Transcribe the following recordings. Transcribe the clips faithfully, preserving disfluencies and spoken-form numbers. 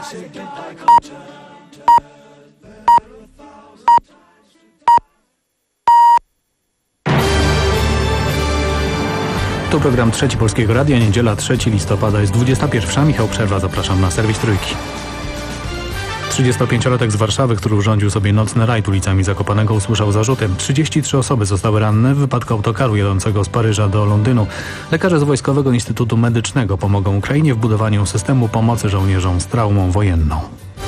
To program Trzeci Polskiego Radia, niedziela trzeciego listopada, jest dwudziesta pierwsza. Michał Przerwa, zapraszam na serwis Trójki. trzydziestopięciolatek z Warszawy, który urządził sobie nocny rajd ulicami Zakopanego, usłyszał zarzuty. trzydzieści trzy osoby zostały ranne w wypadku autokaru jadącego z Paryża do Londynu. Lekarze z Wojskowego Instytutu Medycznego pomogą Ukrainie w budowaniu systemu pomocy żołnierzom z traumą wojenną.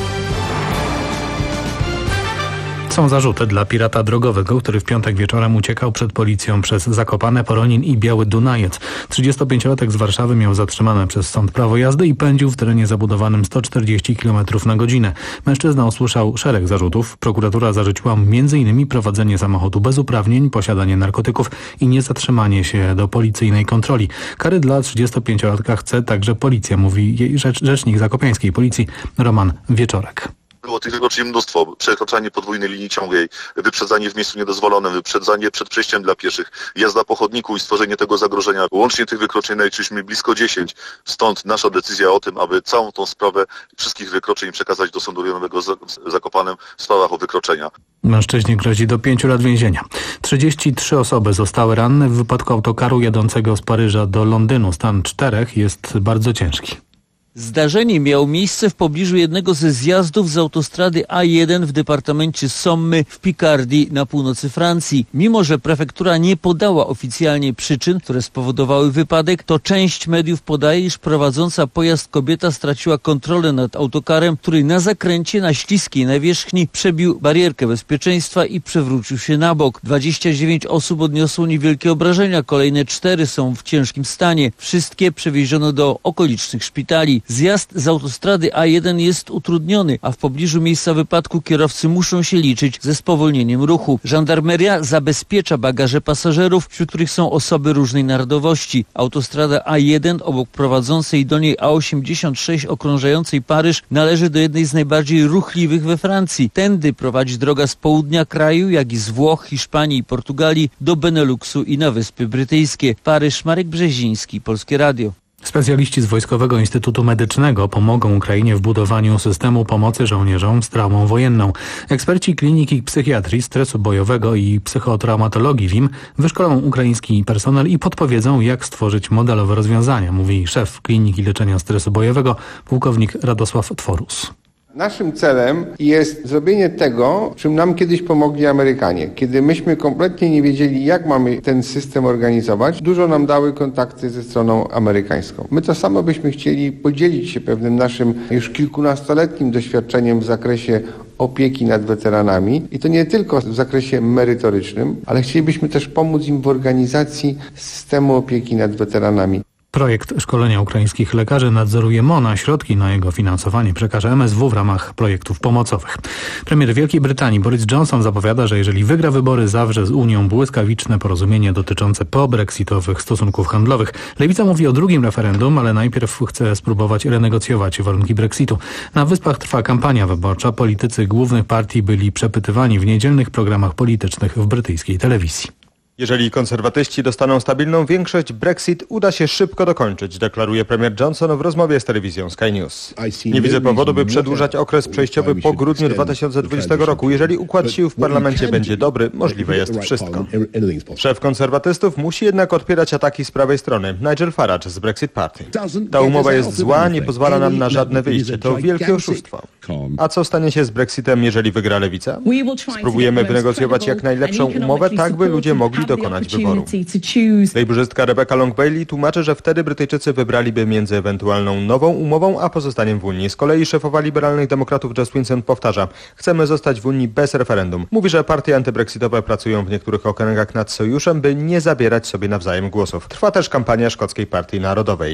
Są zarzuty dla pirata drogowego, który w piątek wieczorem uciekał przed policją przez Zakopane, Poronin i Biały Dunajec. trzydziestopięciolatek z Warszawy miał zatrzymane przez sąd prawo jazdy i pędził w terenie zabudowanym sto czterdzieści kilometrów na godzinę. Mężczyzna usłyszał szereg zarzutów. Prokuratura zarzuciła mu między innymi prowadzenie samochodu bez uprawnień, posiadanie narkotyków i niezatrzymanie się do policyjnej kontroli. Kary dla trzydziestopięciolatka chce także policja, mówi jej rzecz, rzecznik zakopiańskiej policji Roman Wieczorek. Było tych wykroczeń mnóstwo. Przekraczanie podwójnej linii ciągłej, wyprzedzanie w miejscu niedozwolonym, wyprzedzanie przed przejściem dla pieszych, jazda po chodniku i stworzenie tego zagrożenia. Łącznie tych wykroczeń naliczyliśmy blisko dziesięć. Stąd nasza decyzja o tym, aby całą tą sprawę wszystkich wykroczeń przekazać do Sądu Rejonowego z Zakopanem w sprawach o wykroczenia. Mężczyźnie grozi do pięciu lat więzienia. trzydzieści trzy osoby zostały ranne w wypadku autokaru jadącego z Paryża do Londynu. Stan czterech jest bardzo ciężki. Zdarzenie miało miejsce w pobliżu jednego ze zjazdów z autostrady A jeden w departamencie Somme w Picardii na północy Francji. Mimo że prefektura nie podała oficjalnie przyczyn, które spowodowały wypadek, to część mediów podaje, iż prowadząca pojazd kobieta straciła kontrolę nad autokarem, który na zakręcie na śliskiej nawierzchni przebił barierkę bezpieczeństwa i przewrócił się na bok. dwadzieścia dziewięć osób odniosło niewielkie obrażenia, kolejne cztery są w ciężkim stanie. Wszystkie przewieziono do okolicznych szpitali. Zjazd z autostrady A jeden jest utrudniony, a w pobliżu miejsca wypadku kierowcy muszą się liczyć ze spowolnieniem ruchu. Żandarmeria zabezpiecza bagaże pasażerów, wśród których są osoby różnej narodowości. Autostrada A jeden obok prowadzącej do niej A osiemdziesiąt sześć okrążającej Paryż należy do jednej z najbardziej ruchliwych we Francji. Tędy prowadzi droga z południa kraju, jak i z Włoch, Hiszpanii i Portugalii do Beneluksu i na Wyspy Brytyjskie. Paryż, Marek Brzeziński, Polskie Radio. Specjaliści z Wojskowego Instytutu Medycznego pomogą Ukrainie w budowaniu systemu pomocy żołnierzom z traumą wojenną. Eksperci kliniki psychiatrii, stresu bojowego i psychotraumatologii W I M wyszkolą ukraiński personel i podpowiedzą, jak stworzyć modelowe rozwiązania, mówi szef Kliniki Leczenia Stresu Bojowego, pułkownik Radosław Tworus. Naszym celem jest zrobienie tego, czym nam kiedyś pomogli Amerykanie. Kiedy myśmy kompletnie nie wiedzieli, jak mamy ten system organizować, dużo nam dały kontakty ze stroną amerykańską. My to samo byśmy chcieli podzielić się pewnym naszym już kilkunastoletnim doświadczeniem w zakresie opieki nad weteranami i to nie tylko w zakresie merytorycznym, ale chcielibyśmy też pomóc im w organizacji systemu opieki nad weteranami. Projekt szkolenia ukraińskich lekarzy nadzoruje M O N, a środki na jego finansowanie przekaże M S W w ramach projektów pomocowych. Premier Wielkiej Brytanii Boris Johnson zapowiada, że jeżeli wygra wybory, zawrze z Unią błyskawiczne porozumienie dotyczące po-brexitowych stosunków handlowych. Lewica mówi o drugim referendum, ale najpierw chce spróbować renegocjować warunki Brexitu. Na Wyspach trwa kampania wyborcza. Politycy głównych partii byli przepytywani w niedzielnych programach politycznych w brytyjskiej telewizji. Jeżeli konserwatyści dostaną stabilną większość, Brexit uda się szybko dokończyć, deklaruje premier Johnson w rozmowie z telewizją Sky News. Nie widzę powodu, by przedłużać okres przejściowy po grudniu dwa tysiące dwudziestego roku. Jeżeli układ sił w parlamencie będzie dobry, możliwe jest wszystko. Szef konserwatystów musi jednak odpierać ataki z prawej strony. Nigel Farage z Brexit Party. Ta umowa jest zła, nie pozwala nam na żadne wyjście. To wielkie oszustwo. A co stanie się z Brexitem, jeżeli wygra lewica? Spróbujemy wynegocjować jak najlepszą umowę, tak by ludzie mogli dokonać wyboru. Lejburzystka Rebecca Long-Bailey tłumaczy, że wtedy Brytyjczycy wybraliby między ewentualną nową umową, a pozostaniem w Unii. Z kolei szefowa liberalnych demokratów Joe Swinson powtarza: chcemy zostać w Unii bez referendum. Mówi, że partie antybrexitowe pracują w niektórych okręgach nad sojuszem, by nie zabierać sobie nawzajem głosów. Trwa też kampania szkockiej Partii Narodowej.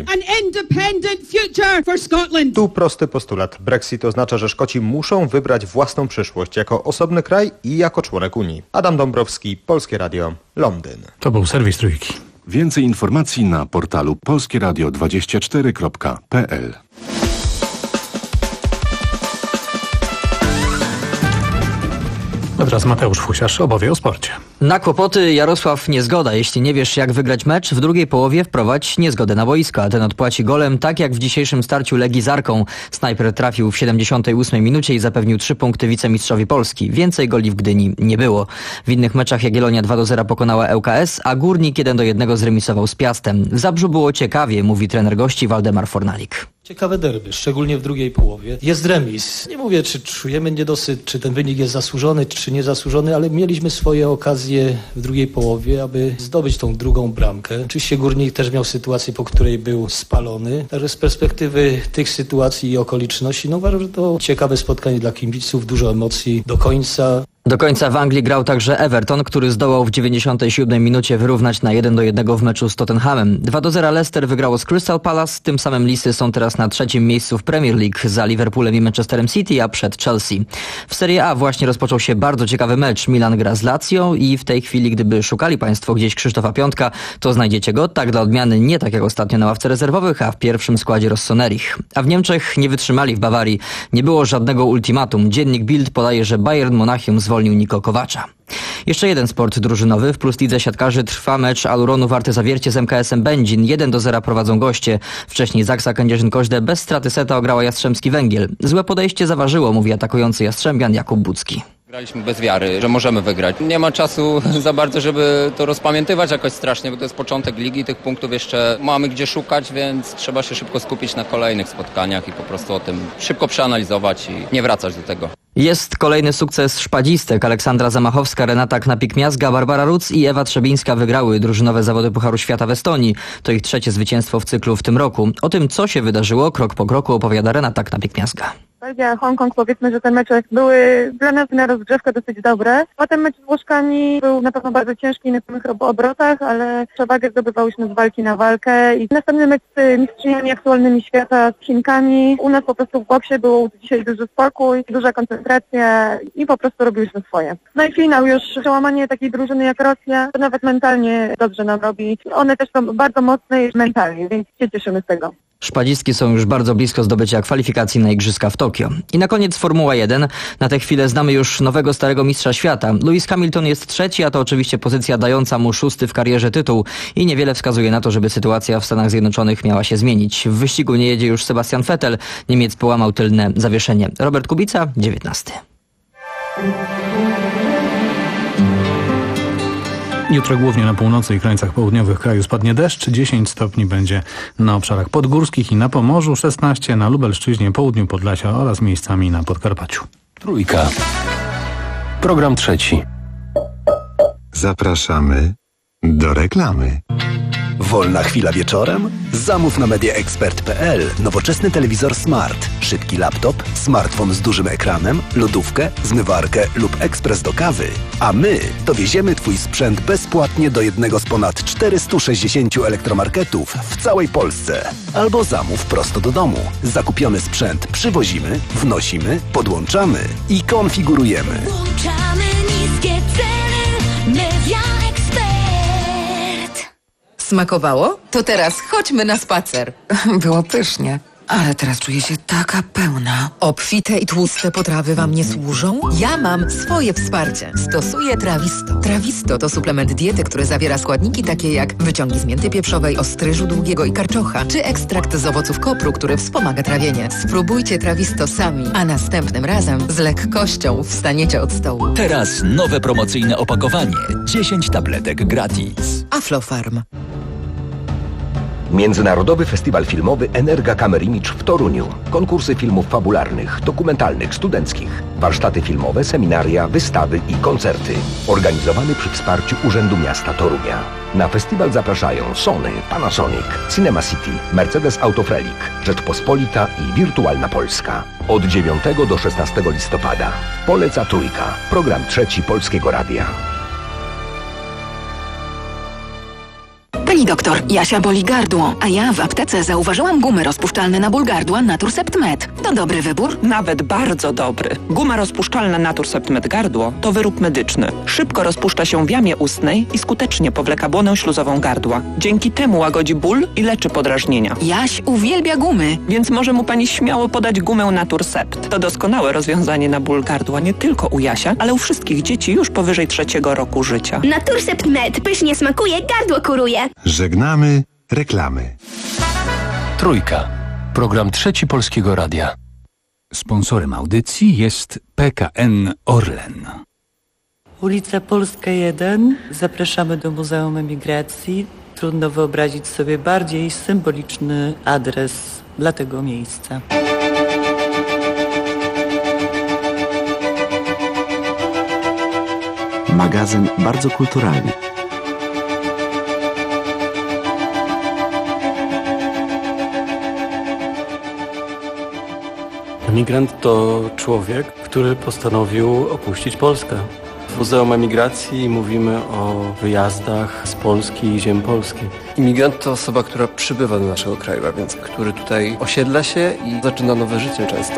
Tu prosty postulat. Brexit oznacza, że Szkoci muszą wybrać własną przyszłość jako osobny kraj i jako członek Unii. Adam Dąbrowski, Polskie Radio, Londyn. To był serwis Trójki. Więcej informacji na portalu polskie radio dwadzieścia cztery kropka p l. A teraz Mateusz Fusiarz opowie o sporcie. Na kłopoty Jarosław Niezgoda. Jeśli nie wiesz, jak wygrać mecz, w drugiej połowie wprowadź Niezgodę na boisko, a ten odpłaci golem, tak jak w dzisiejszym starciu Legii z Arką. Snajper trafił w siedemdziesiątej ósmej minucie i zapewnił trzy punkty wicemistrzowi Polski. Więcej goli w Gdyni nie było. W innych meczach Jagiellonia dwa do zera pokonała L K S, a Górnik jeden do jednego zremisował z Piastem. W Zabrzu było ciekawie, mówi trener gości Waldemar Fornalik. Ciekawe derby, szczególnie w drugiej połowie. Jest remis. Nie mówię, czy czujemy niedosyt, czy ten wynik jest zasłużony, czy niezasłużony, ale mieliśmy swoje okazje w drugiej połowie, aby zdobyć tą drugą bramkę. Oczywiście Górnik też miał sytuację, po której był spalony. Także z perspektywy tych sytuacji i okoliczności, no uważam, że to ciekawe spotkanie dla kibiców, dużo emocji do końca. Do końca w Anglii grał także Everton, który zdołał w dziewięćdziesiątej siódmej minucie wyrównać na jeden do jednego w meczu z Tottenhamem. dwa do zera Leicester wygrało z Crystal Palace, tym samym Lisy są teraz na trzecim miejscu w Premier League za Liverpoolem i Manchesterem City, a przed Chelsea. W Serie A właśnie rozpoczął się bardzo ciekawy mecz. Milan gra z Lazio i w tej chwili, gdyby szukali Państwo gdzieś Krzysztofa Piątka, to znajdziecie go, tak dla odmiany nie tak jak ostatnio na ławce rezerwowych, a w pierwszym składzie Rossoneri. A w Niemczech nie wytrzymali w Bawarii. Nie było żadnego ultimatum. Dziennik Bild podaje, że Bayern Monachium zwolnił Niko Kowacza. Jeszcze jeden sport drużynowy. W Plus Lidze siatkarzy trwa mecz Aluronu Warte Zawiercie z M K S-em Będzin. jeden do zera prowadzą goście. Wcześniej Zaksa Kędzierzyn-Koźle bez straty seta ograła Jastrzębski Węgiel. Złe podejście zaważyło, mówi atakujący Jastrzębian Jakub Bucki. Graliśmy bez wiary, że możemy wygrać. Nie ma czasu za bardzo, żeby to rozpamiętywać jakoś strasznie, bo to jest początek ligi, tych punktów jeszcze mamy gdzie szukać, więc trzeba się szybko skupić na kolejnych spotkaniach i po prostu o tym szybko przeanalizować i nie wracać do tego. Jest kolejny sukces szpadzistek. Aleksandra Zamachowska, Renata Knapik-Miazga, Barbara Ruc i Ewa Trzebińska wygrały drużynowe zawody Pucharu Świata w Estonii. To ich trzecie zwycięstwo w cyklu w tym roku. O tym, co się wydarzyło, krok po kroku opowiada Renata Knapik-Miazga. Belgia, Hongkong, powiedzmy, że te mecze były dla nas na rozgrzewkę dosyć dobre. Potem mecz z Włoszkami był na pewno bardzo ciężki na samych obrotach, ale przewagę zdobywałyśmy z walki na walkę. I następny mecz z mistrzyniami aktualnymi świata, z Chinkami. U nas po prostu w boksie był dzisiaj duży spokój, duża koncentracja i po prostu robiłyśmy swoje. No i finał już, przełamanie takiej drużyny jak Rosja, to nawet mentalnie dobrze nam robi. One też są bardzo mocne mentalnie, więc się cieszymy z tego. Szpadzistki są już bardzo blisko zdobycia kwalifikacji na Igrzyska w Tokio. I na koniec Formuła jeden. Na tę chwilę znamy już nowego starego mistrza świata. Lewis Hamilton jest trzeci, a to oczywiście pozycja dająca mu szósty w karierze tytuł. I niewiele wskazuje na to, żeby sytuacja w Stanach Zjednoczonych miała się zmienić. W wyścigu nie jedzie już Sebastian Vettel. Niemiec połamał tylne zawieszenie. Robert Kubica, dziewiętnasty. Jutro głównie na północy i krańcach południowych kraju spadnie deszcz, dziesięć stopni będzie na obszarach podgórskich i na Pomorzu, szesnaście na Lubelszczyźnie, południu Podlasia oraz miejscami na Podkarpaciu. Trójka. Program trzeci. Zapraszamy do reklamy. Wolna chwila wieczorem? Zamów na mediaexpert kropka p l nowoczesny telewizor smart, szybki laptop, smartfon z dużym ekranem, lodówkę, zmywarkę lub ekspres do kawy. A my dowieziemy Twój sprzęt bezpłatnie do jednego z ponad czterystu sześćdziesięciu elektromarketów w całej Polsce. Albo zamów prosto do domu. Zakupiony sprzęt przywozimy, wnosimy, podłączamy i konfigurujemy. Włączamy niskie ceny Media Expert. Smakowało? To teraz chodźmy na spacer. Było pysznie. Ale teraz czuję się taka pełna. Obfite i tłuste potrawy Wam nie służą? Ja mam swoje wsparcie. Stosuję Trawisto. Trawisto to suplement diety, który zawiera składniki takie jak wyciągi z mięty pieprzowej, ostryżu długiego i karczocza, czy ekstrakt z owoców kopru, który wspomaga trawienie. Spróbujcie Trawisto sami, a następnym razem z lekkością wstaniecie od stołu. Teraz nowe promocyjne opakowanie. dziesięć tabletek gratis. Aflofarm. Międzynarodowy Festiwal Filmowy Energa Camera Image w Toruniu. Konkursy filmów fabularnych, dokumentalnych, studenckich. Warsztaty filmowe, seminaria, wystawy i koncerty. Organizowany przy wsparciu Urzędu Miasta Torunia. Na festiwal zapraszają Sony, Panasonic, Cinema City, Mercedes Autofrelik, Rzeczpospolita i Wirtualna Polska. Od dziewiątego do szesnastego listopada. Poleca Trójka. Program trzeci Polskiego Radia. Pani doktor, Jasia boli gardło, a ja w aptece zauważyłam gumy rozpuszczalne na ból gardła Naturcept Med. To dobry wybór? Nawet bardzo dobry. Guma rozpuszczalna Naturcept Med gardło to wyrób medyczny. Szybko rozpuszcza się w jamie ustnej i skutecznie powleka błonę śluzową gardła. Dzięki temu łagodzi ból i leczy podrażnienia. Jaś uwielbia gumy. Więc może mu pani śmiało podać gumę Naturcept. To doskonałe rozwiązanie na ból gardła nie tylko u Jasia, ale u wszystkich dzieci już powyżej trzeciego roku życia. Naturcept Med pysznie smakuje, gardło kuruje. Żegnamy reklamy. Trójka. Program Trzeci Polskiego Radia. Sponsorem audycji jest P K N Orlen. Ulica Polska jeden. Zapraszamy do Muzeum Emigracji. Trudno wyobrazić sobie bardziej symboliczny adres dla tego miejsca. Magazyn bardzo kulturalny. Emigrant to człowiek, który postanowił opuścić Polskę. W Muzeum Emigracji mówimy o wyjazdach z Polski i ziem polskich. Imigrant to osoba, która przybywa do naszego kraju, a więc który tutaj osiedla się i zaczyna nowe życie często.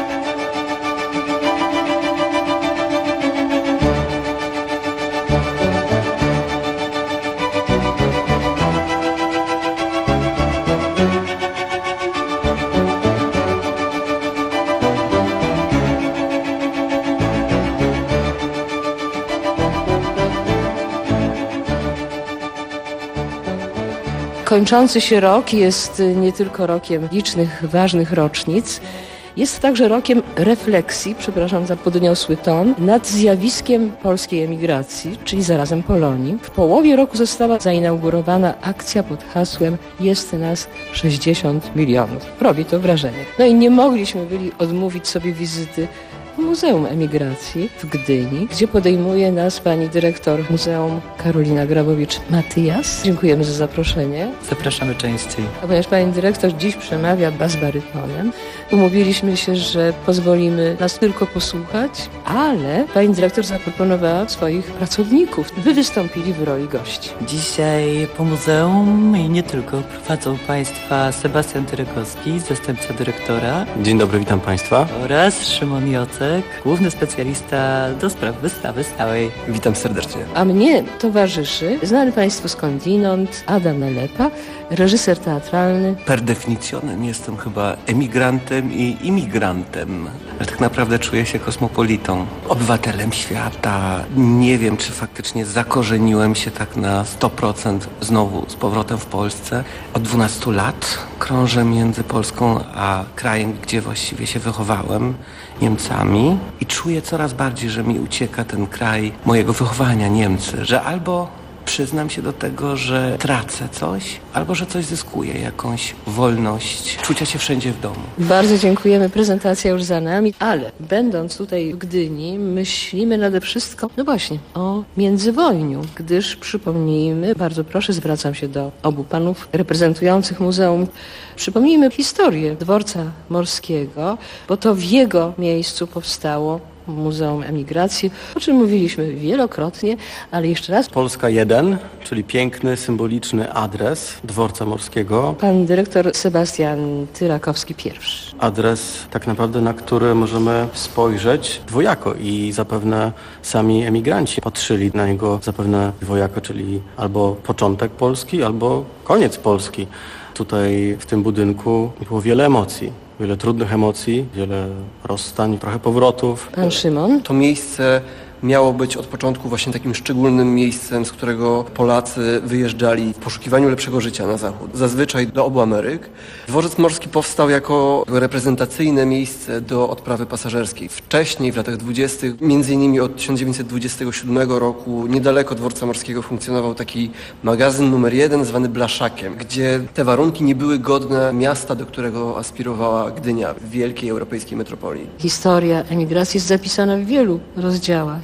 Kończący się rok jest nie tylko rokiem licznych, ważnych rocznic, jest także rokiem refleksji, przepraszam za podniosły ton, nad zjawiskiem polskiej emigracji, czyli zarazem Polonii. W połowie roku została zainaugurowana akcja pod hasłem Jest nas sześćdziesiąt milionów. Robi to wrażenie. No i nie mogliśmy byli odmówić sobie wizyty w Muzeum Emigracji w Gdyni, gdzie podejmuje nas pani dyrektor Muzeum Karolina Grabowicz-Matyjas. Dziękujemy za zaproszenie. Zapraszamy częściej. A ponieważ pani dyrektor dziś przemawia bas-barytonem, umówiliśmy się, że pozwolimy nas tylko posłuchać, ale pani dyrektor zaproponowała swoich pracowników, by wystąpili w roli gości. Dzisiaj po muzeum i nie tylko prowadzą Państwa Sebastian Tyrekowski, zastępca dyrektora. Dzień dobry, witam Państwa. Oraz Szymon Jocek, główny specjalista do spraw wystawy stałej. Witam serdecznie. A mnie towarzyszy znany Państwu skądinąd Adam Nalepa, reżyser teatralny. Per definicjonem jestem chyba emigrantem i imigrantem, ale tak naprawdę czuję się kosmopolitą, obywatelem świata. Nie wiem, czy faktycznie zakorzeniłem się tak na sto procent znowu z powrotem w Polsce. Od dwunastu lat krążę między Polską a krajem, gdzie właściwie się wychowałem, Niemcami, i czuję coraz bardziej, że mi ucieka ten kraj mojego wychowania, Niemcy, że albo przyznam się do tego, że tracę coś, albo że coś zyskuję, jakąś wolność, czucia się wszędzie w domu. Bardzo dziękujemy, prezentacja już za nami, ale będąc tutaj w Gdyni, myślimy nade wszystko, no właśnie, o międzywojniu, gdyż przypomnijmy, bardzo proszę, zwracam się do obu panów reprezentujących muzeum, przypomnijmy historię dworca morskiego, bo to w jego miejscu powstało Muzeum Emigracji, o czym mówiliśmy wielokrotnie, ale jeszcze raz. Polska jeden, czyli piękny, symboliczny adres dworca morskiego. Pan dyrektor Sebastian Tyrakowski pierwszy. Adres tak naprawdę, na który możemy spojrzeć dwojako i zapewne sami emigranci patrzyli na niego zapewne dwojako, czyli albo początek Polski, albo koniec Polski. Tutaj w tym budynku było wiele emocji. Wiele trudnych emocji, wiele rozstań, trochę powrotów. Pan Szymon? To miejsce miało być od początku właśnie takim szczególnym miejscem, z którego Polacy wyjeżdżali w poszukiwaniu lepszego życia na zachód, zazwyczaj do obu Ameryk. Dworzec Morski powstał jako reprezentacyjne miejsce do odprawy pasażerskiej. Wcześniej, w latach dwudziestych, między innymi od tysiąc dziewięćset dwudziestego siódmego roku, niedaleko Dworca Morskiego funkcjonował taki magazyn numer jeden zwany Blaszakiem, gdzie te warunki nie były godne miasta, do którego aspirowała Gdynia, wielkiej europejskiej metropolii. Historia emigracji jest zapisana w wielu rozdziałach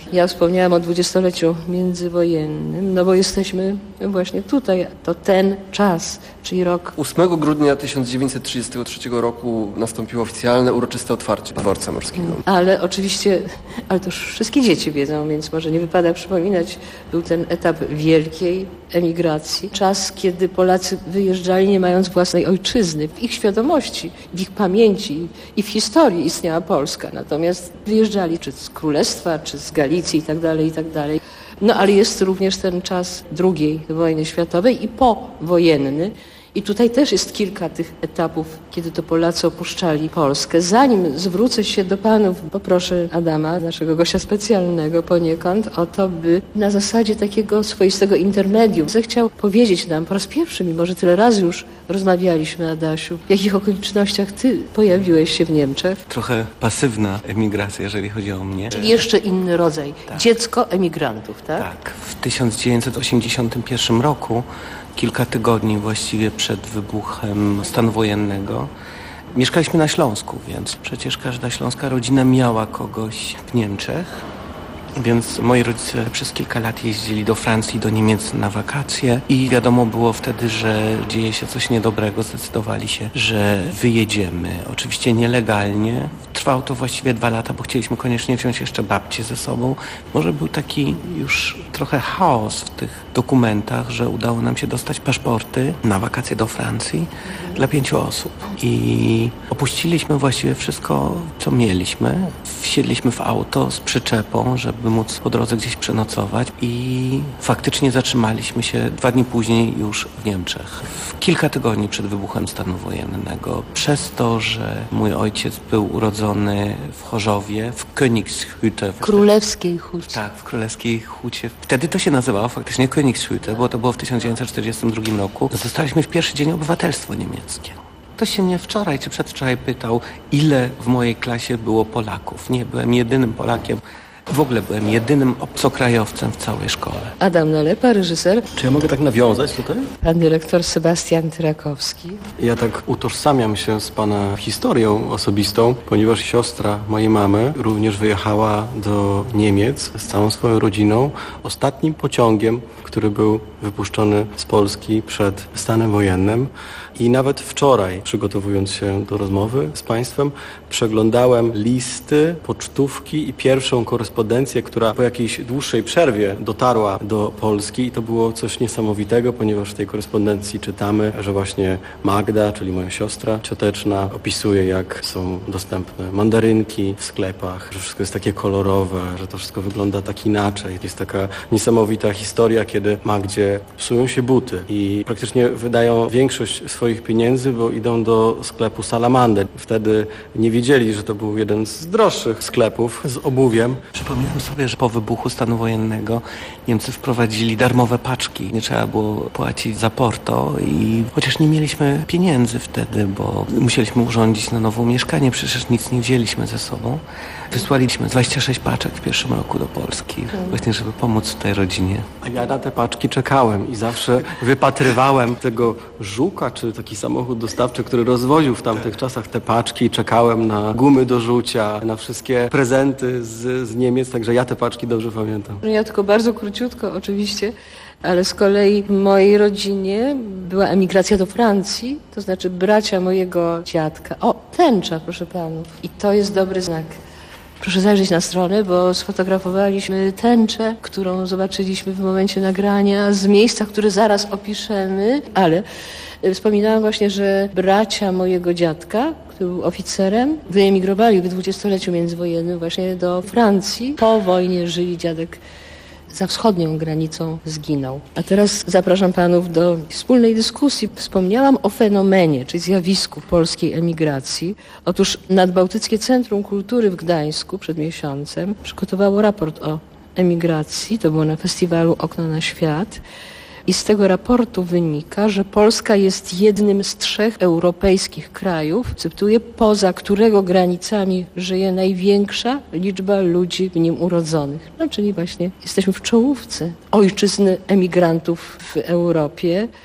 Ja wspomniałam o dwudziestoleciu międzywojennym, no bo jesteśmy właśnie tutaj. To ten czas, czyli rok... ósmego grudnia tysiąc dziewięćset trzydziestego trzeciego roku nastąpiło oficjalne, uroczyste otwarcie dworca morskiego. Ale oczywiście, ale to już wszystkie dzieci wiedzą, więc może nie wypada przypominać, był ten etap wielkiej emigracji. Czas, kiedy Polacy wyjeżdżali nie mając własnej ojczyzny. W ich świadomości, w ich pamięci i w historii istniała Polska. Natomiast wyjeżdżali czy z Królestwa, czy z Galicji i tak dalej, i tak dalej. No ale jest również ten czas drugiej wojny światowej i powojenny. I tutaj też jest kilka tych etapów, kiedy to Polacy opuszczali Polskę. Zanim zwrócę się do panów, poproszę Adama, naszego gościa specjalnego poniekąd, o to, by na zasadzie takiego swoistego intermedium zechciał powiedzieć nam po raz pierwszy, mimo że tyle razy już rozmawialiśmy, Adasiu, w jakich okolicznościach ty pojawiłeś się w Niemczech? Trochę pasywna emigracja, jeżeli chodzi o mnie. Czyli jeszcze inny rodzaj. Tak. Dziecko emigrantów, tak? Tak. W tysiąc dziewięćset osiemdziesiątym pierwszym roku, kilka tygodni właściwie przed wybuchem stanu wojennego, mieszkaliśmy na Śląsku, więc przecież każda śląska rodzina miała kogoś w Niemczech. Więc moi rodzice przez kilka lat jeździli do Francji, do Niemiec na wakacje i wiadomo było wtedy, że dzieje się coś niedobrego. Zdecydowali się, że wyjedziemy. Oczywiście nielegalnie. Trwało to właściwie dwa lata, bo chcieliśmy koniecznie wziąć jeszcze babcię ze sobą. Może był taki już trochę chaos w tych dokumentach, że udało nam się dostać paszporty na wakacje do Francji dla pięciu osób. I opuściliśmy właściwie wszystko, co mieliśmy. Wsiedliśmy w auto z przyczepą, żeby by móc po drodze gdzieś przenocować i faktycznie zatrzymaliśmy się dwa dni później już w Niemczech. W kilka tygodni przed wybuchem stanu wojennego. Przez to, że mój ojciec był urodzony w Chorzowie, w Königshütte. W Królewskiej Hucie. Tak, w Królewskiej Hucie. Wtedy to się nazywało faktycznie Königshütte, bo to było w tysiąc dziewięćset czterdziestym drugim roku. Zostaliśmy w pierwszy dzień obywatelstwo niemieckie. Ktoś się mnie wczoraj czy przedwczoraj pytał, ile w mojej klasie było Polaków. Nie, byłem jedynym Polakiem. W ogóle byłem jedynym obcokrajowcem w całej szkole. Adam Nalepa, reżyser. Czy ja mogę tak nawiązać tutaj? Pan dyrektor Sebastian Trakowski. Ja tak utożsamiam się z pana historią osobistą, ponieważ siostra mojej mamy również wyjechała do Niemiec z całą swoją rodziną ostatnim pociągiem, który był wypuszczony z Polski przed stanem wojennym. I nawet wczoraj, przygotowując się do rozmowy z państwem, przeglądałem listy, pocztówki i pierwszą korespondencję, która po jakiejś dłuższej przerwie dotarła do Polski i to było coś niesamowitego, ponieważ w tej korespondencji czytamy, że właśnie Magda, czyli moja siostra cioteczna, opisuje, jak są dostępne mandarynki w sklepach, że wszystko jest takie kolorowe, że to wszystko wygląda tak inaczej. Jest taka niesamowita historia, kiedy Magdzie psują się buty i praktycznie wydają większość swoich pieniędzy, bo idą do sklepu Salamander. Wtedy nie wiedzieli, że to był jeden z droższych sklepów z obuwiem. Przypominam sobie, że po wybuchu stanu wojennego Niemcy wprowadzili darmowe paczki. Nie trzeba było płacić za porto i chociaż nie mieliśmy pieniędzy wtedy, bo musieliśmy urządzić na nowo mieszkanie, przecież nic nie wzięliśmy ze sobą. Wysłaliśmy dwadzieścia sześć paczek w pierwszym roku do Polski, właśnie żeby pomóc tej rodzinie. A ja na te paczki czekałem i zawsze wypatrywałem tego żuka, czy taki samochód dostawczy, który rozwoził w tamtych czasach te paczki. Czekałem na gumy do rzucia, na wszystkie prezenty z, z Niemiec, także ja te paczki dobrze pamiętam. Ja tylko bardzo króciutko oczywiście, ale z kolei w mojej rodzinie była emigracja do Francji, to znaczy bracia mojego dziadka. O, tęcza, proszę panów. I to jest dobry znak. Proszę zajrzeć na stronę, bo sfotografowaliśmy tęczę, którą zobaczyliśmy w momencie nagrania z miejsca, które zaraz opiszemy, ale wspominałam właśnie, że bracia mojego dziadka, który był oficerem, wyemigrowali w dwudziestoleciu międzywojennym właśnie do Francji. Po wojnie żyli, dziadek za wschodnią granicą zginął. A teraz zapraszam panów do wspólnej dyskusji. Wspomniałam o fenomenie, czyli zjawisku polskiej emigracji. Otóż Nadbałtyckie Centrum Kultury w Gdańsku przed miesiącem przygotowało raport o emigracji. To było na festiwalu Okno na Świat. I z tego raportu wynika, że Polska jest jednym z trzech europejskich krajów, cytuję, poza którego granicami żyje największa liczba ludzi w nim urodzonych. No, czyli właśnie jesteśmy w czołówce ojczyzny emigrantów w Europie.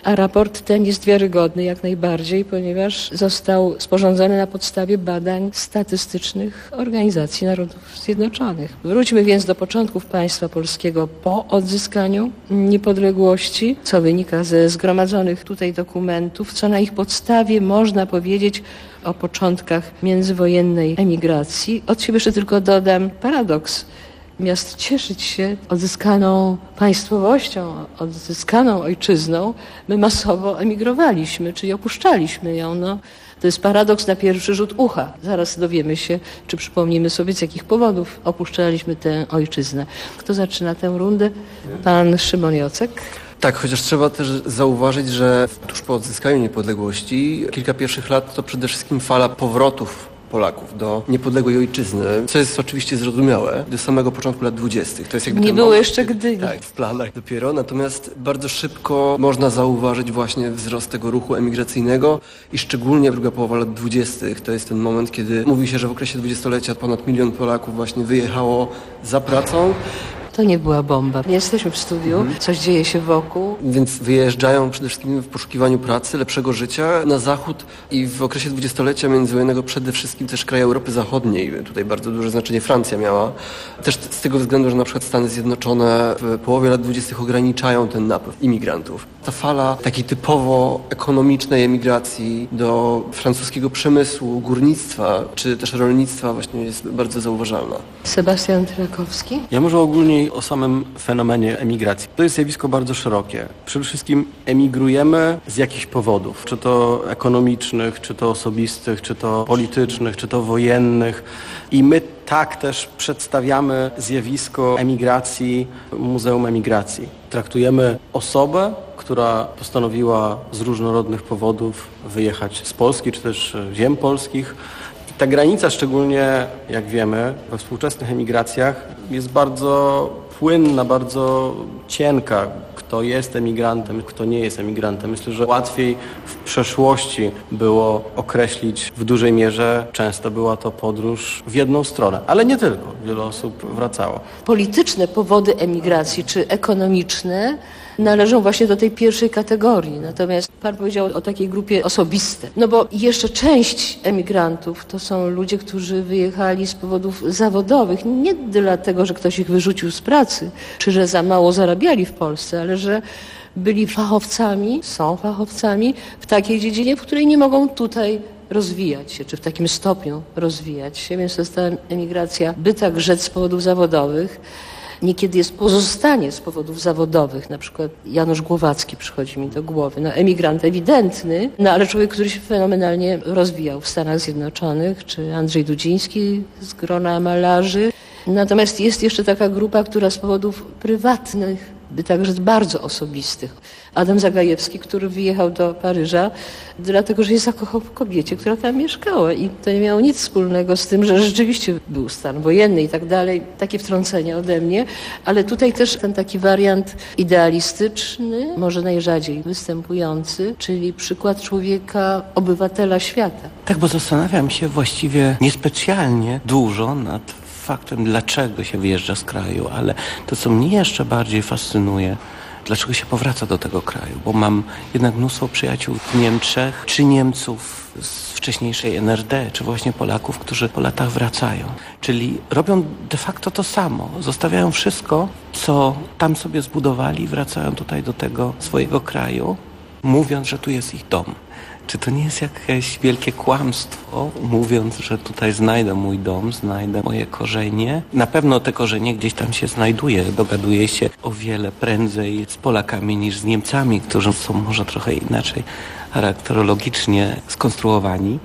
A raport ten jest wiarygodny jak najbardziej, ponieważ został sporządzony na podstawie badań statystycznych Organizacji Narodów Zjednoczonych. Wróćmy więc do początków państwa polskiego po odzyskaniu niepodległości, co wynika ze zgromadzonych tutaj dokumentów, co na ich podstawie można powiedzieć o początkach międzywojennej emigracji. Od siebie jeszcze tylko dodam paradoks. Zamiast cieszyć się odzyskaną państwowością, odzyskaną ojczyzną, my masowo emigrowaliśmy, czyli opuszczaliśmy ją. No, to jest paradoks na pierwszy rzut ucha. Zaraz dowiemy się, czy przypomnimy sobie, z jakich powodów opuszczaliśmy tę ojczyznę. Kto zaczyna tę rundę? Pan Szymon Jocek. Tak, chociaż trzeba też zauważyć, że tuż po odzyskaniu niepodległości kilka pierwszych lat to przede wszystkim fala powrotów Polaków do niepodległej ojczyzny, co jest oczywiście zrozumiałe, do samego początku lat dwudziestych. To jest jakby Nie ten było moment, jeszcze Gdyni. Tak, w planach dopiero, natomiast bardzo szybko można zauważyć właśnie wzrost tego ruchu emigracyjnego i szczególnie druga połowa lat dwudziestych. To jest ten moment, kiedy mówi się, że w okresie dwudziestolecia ponad milion Polaków właśnie wyjechało za pracą. To nie była bomba. Nie jesteśmy w studiu, Mhm. coś dzieje się wokół. Więc wyjeżdżają przede wszystkim w poszukiwaniu pracy, lepszego życia na zachód i w okresie dwudziestolecia międzywojennego przede wszystkim też kraje Europy Zachodniej. Tutaj bardzo duże znaczenie Francja miała. Też z tego względu, że na przykład Stany Zjednoczone w połowie lat dwudziestych ograniczają ten napływ imigrantów. Ta fala takiej typowo ekonomicznej emigracji do francuskiego przemysłu, górnictwa czy też rolnictwa właśnie jest bardzo zauważalna. Sebastian Trakowski. Ja może ogólnie o samym fenomenie emigracji. To jest zjawisko bardzo szerokie. Przede wszystkim emigrujemy z jakichś powodów, czy to ekonomicznych, czy to osobistych, czy to politycznych, czy to wojennych. I my tak też przedstawiamy zjawisko emigracji Muzeum Emigracji. Traktujemy osobę, która postanowiła z różnorodnych powodów wyjechać z Polski, czy też ziem polskich. Ta granica, szczególnie jak wiemy, we współczesnych emigracjach jest bardzo płynna, bardzo cienka. Kto jest emigrantem, kto nie jest emigrantem. Myślę, że łatwiej w przeszłości było określić w dużej mierze, często była to podróż w jedną stronę, ale nie tylko. Wiele osób wracało. Polityczne powody emigracji, czy ekonomiczne, należą właśnie do tej pierwszej kategorii. Natomiast pan powiedział o takiej grupie osobiste. No bo jeszcze część emigrantów to są ludzie, którzy wyjechali z powodów zawodowych. Nie dlatego, że ktoś ich wyrzucił z pracy, czy że za mało zarabiali w Polsce, ale że byli fachowcami, są fachowcami w takiej dziedzinie, w której nie mogą tutaj rozwijać się, czy w takim stopniu rozwijać się. Więc to jest ta emigracja, by tak rzec, z powodów zawodowych. Niekiedy jest pozostanie z powodów zawodowych, na przykład Janusz Głowacki przychodzi mi do głowy, no emigrant ewidentny, no ale człowiek, który się fenomenalnie rozwijał w Stanach Zjednoczonych, czy Andrzej Dudziński z grona malarzy. Natomiast jest jeszcze taka grupa, która z powodów prywatnych, by także bardzo osobistych. Adam Zagajewski, który wyjechał do Paryża, dlatego że się zakochał w kobiecie, która tam mieszkała i to nie miało nic wspólnego z tym, że rzeczywiście był stan wojenny i tak dalej. Takie wtrącenia ode mnie, ale tutaj też ten taki wariant idealistyczny, może najrzadziej występujący, czyli przykład człowieka, obywatela świata. Tak, bo zastanawiam się właściwie niespecjalnie dużo nad faktem, dlaczego się wyjeżdża z kraju, ale to, co mnie jeszcze bardziej fascynuje, dlaczego się powraca do tego kraju, bo mam jednak mnóstwo przyjaciół w Niemczech, czy Niemców z wcześniejszej N R D, czy właśnie Polaków, którzy po latach wracają. Czyli robią de facto to samo. Zostawiają wszystko, co tam sobie zbudowali i wracają tutaj do tego swojego kraju, mówiąc, że tu jest ich dom. Czy to nie jest jakieś wielkie kłamstwo, mówiąc, że tutaj znajdę mój dom, znajdę moje korzenie? Na pewno te korzenie gdzieś tam się znajduje. Dogaduję się o wiele prędzej z Polakami niż z Niemcami, którzy są może trochę inaczej charakterologicznie skonstruowani,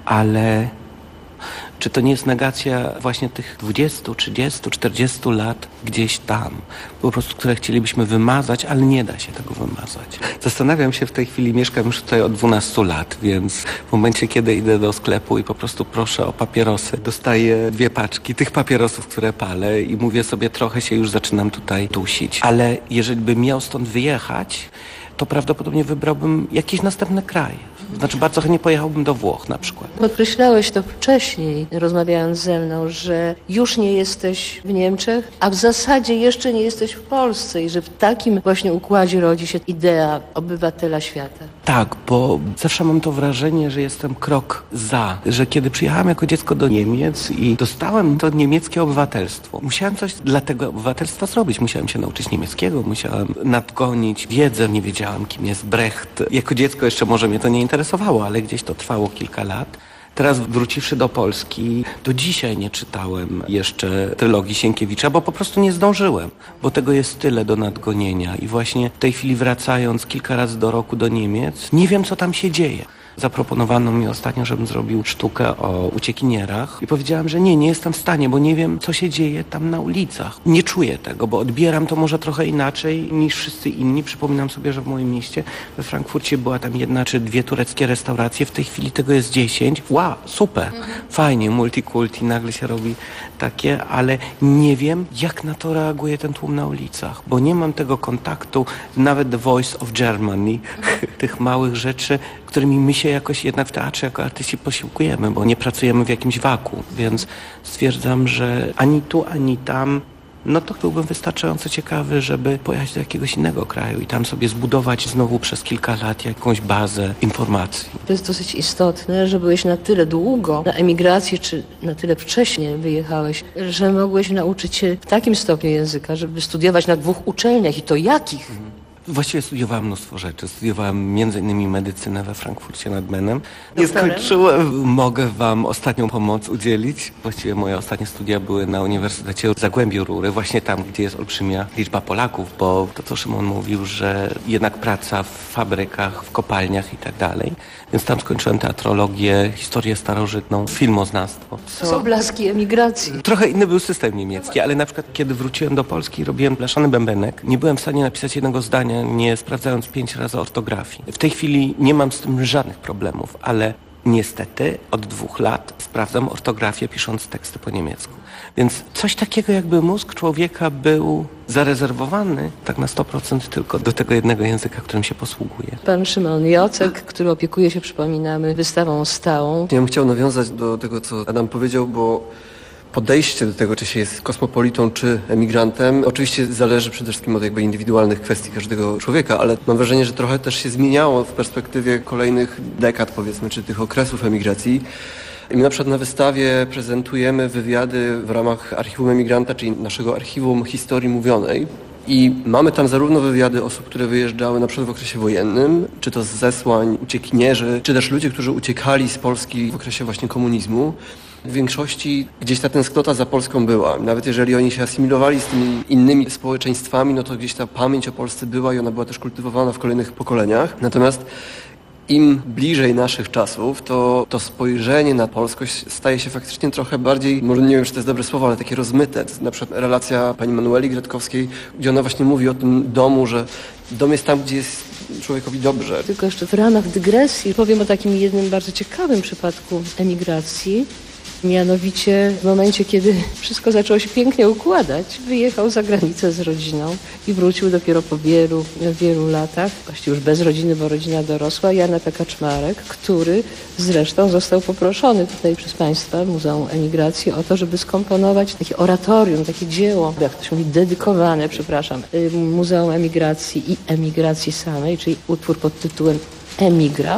ale czy to nie jest negacja właśnie tych dwudziestu, trzydziestu, czterdziestu lat gdzieś tam, po prostu, które chcielibyśmy wymazać, ale nie da się tego wymazać. Zastanawiam się w tej chwili, mieszkam już tutaj od dwunastu lat, więc w momencie, kiedy idę do sklepu i po prostu proszę o papierosy, dostaję dwie paczki tych papierosów, które palę i mówię sobie, trochę się już zaczynam tutaj dusić. Ale jeżeli bym miał stąd wyjechać, to prawdopodobnie wybrałbym jakiś następny kraj. Znaczy bardzo chętnie pojechałbym do Włoch na przykład. Podkreślałeś to wcześniej, rozmawiając ze mną, że już nie jesteś w Niemczech, a w zasadzie jeszcze nie jesteś w Polsce i że w takim właśnie układzie rodzi się idea obywatela świata. Tak, bo zawsze mam to wrażenie, że jestem krok za, że kiedy przyjechałem jako dziecko do Niemiec i dostałem to niemieckie obywatelstwo, musiałem coś dla tego obywatelstwa zrobić. Musiałem się nauczyć niemieckiego, musiałem nadgonić wiedzę, nie wiedziałem, kim jest Brecht. Jako dziecko jeszcze może mnie to nie interesowało, ale gdzieś to trwało kilka lat. Teraz wróciwszy do Polski, do dzisiaj nie czytałem jeszcze trylogii Sienkiewicza, bo po prostu nie zdążyłem, bo tego jest tyle do nadgonienia i właśnie w tej chwili wracając kilka razy do roku do Niemiec, nie wiem co tam się dzieje. Zaproponowano mi ostatnio, żebym zrobił sztukę o uciekinierach i powiedziałem, że nie, nie jestem w stanie, bo nie wiem, co się dzieje tam na ulicach. Nie czuję tego, bo odbieram to może trochę inaczej niż wszyscy inni. Przypominam sobie, że w moim mieście, we Frankfurcie, była tam jedna czy dwie tureckie restauracje. W tej chwili tego jest dziesięć. Wow, super, mhm. Fajnie, multikulti, nagle się robi takie, ale nie wiem, jak na to reaguje ten tłum na ulicach, bo nie mam tego kontaktu, nawet The Voice of Germany, tych małych rzeczy, którymi my się jakoś jednak w teatrze jako artyści posiłkujemy, bo nie pracujemy w jakimś waku, więc stwierdzam, że ani tu, ani tam, no to byłbym wystarczająco ciekawy, żeby pojechać do jakiegoś innego kraju i tam sobie zbudować znowu przez kilka lat jakąś bazę informacji. To jest dosyć istotne, że byłeś na tyle długo na emigracji, czy na tyle wcześnie wyjechałeś, że mogłeś nauczyć się w takim stopniu języka, żeby studiować na dwóch uczelniach i to jakich? Mhm. Właściwie studiowałem mnóstwo rzeczy. Studiowałem między innymi medycynę we Frankfurcie nad Menem. Nie skończyłem. Mogę wam ostatnią pomoc udzielić. Właściwie moje ostatnie studia były na Uniwersytecie w Zagłębiu Rury, właśnie tam, gdzie jest olbrzymia liczba Polaków, bo to, co Szymon mówił, że jednak praca w fabrykach, w kopalniach i tak dalej. Więc tam skończyłem teatrologię, historię starożytną, filmoznawstwo. To są blaski emigracji. Trochę inny był system niemiecki, ale na przykład kiedy wróciłem do Polski i robiłem blaszany bębenek, nie byłem w stanie napisać jednego zdania, nie sprawdzając pięć razy ortografii. W tej chwili nie mam z tym żadnych problemów, ale niestety od dwóch lat sprawdzam ortografię, pisząc teksty po niemiecku. Więc coś takiego, jakby mózg człowieka był zarezerwowany tak na sto procent tylko do tego jednego języka, którym się posługuje. Pan Szymon Jocek, który opiekuje się, przypominamy, wystawą stałą. Ja bym chciał nawiązać do tego, co Adam powiedział, bo podejście do tego, czy się jest kosmopolitą, czy emigrantem, oczywiście zależy przede wszystkim od jakby indywidualnych kwestii każdego człowieka, ale mam wrażenie, że trochę też się zmieniało w perspektywie kolejnych dekad, powiedzmy, czy tych okresów emigracji. I my na przykład na wystawie prezentujemy wywiady w ramach Archiwum Emigranta, czyli naszego archiwum historii mówionej. I mamy tam zarówno wywiady osób, które wyjeżdżały na przykład w okresie wojennym, czy to z zesłań, uciekinierzy, czy też ludzie, którzy uciekali z Polski w okresie właśnie komunizmu. W większości gdzieś ta tęsknota za Polską była. Nawet jeżeli oni się asymilowali z tymi innymi społeczeństwami, no to gdzieś ta pamięć o Polsce była i ona była też kultywowana w kolejnych pokoleniach. Natomiast im bliżej naszych czasów, to to spojrzenie na polskość staje się faktycznie trochę bardziej, może nie wiem, czy to jest dobre słowo, ale takie rozmyte. Na przykład relacja pani Manueli Gretkowskiej, gdzie ona właśnie mówi o tym domu, że dom jest tam, gdzie jest człowiekowi dobrze. Tylko jeszcze w ramach dygresji powiem o takim jednym bardzo ciekawym przypadku emigracji. Mianowicie w momencie, kiedy wszystko zaczęło się pięknie układać, wyjechał za granicę z rodziną i wrócił dopiero po wielu, wielu latach, właściwie już bez rodziny, bo rodzina dorosła, Jan P. Kaczmarek, który zresztą został poproszony tutaj przez Państwa, Muzeum Emigracji, o to, żeby skomponować takie oratorium, takie dzieło, jak to się mówi, dedykowane, przepraszam, Muzeum Emigracji i emigracji samej, czyli utwór pod tytułem Emigra.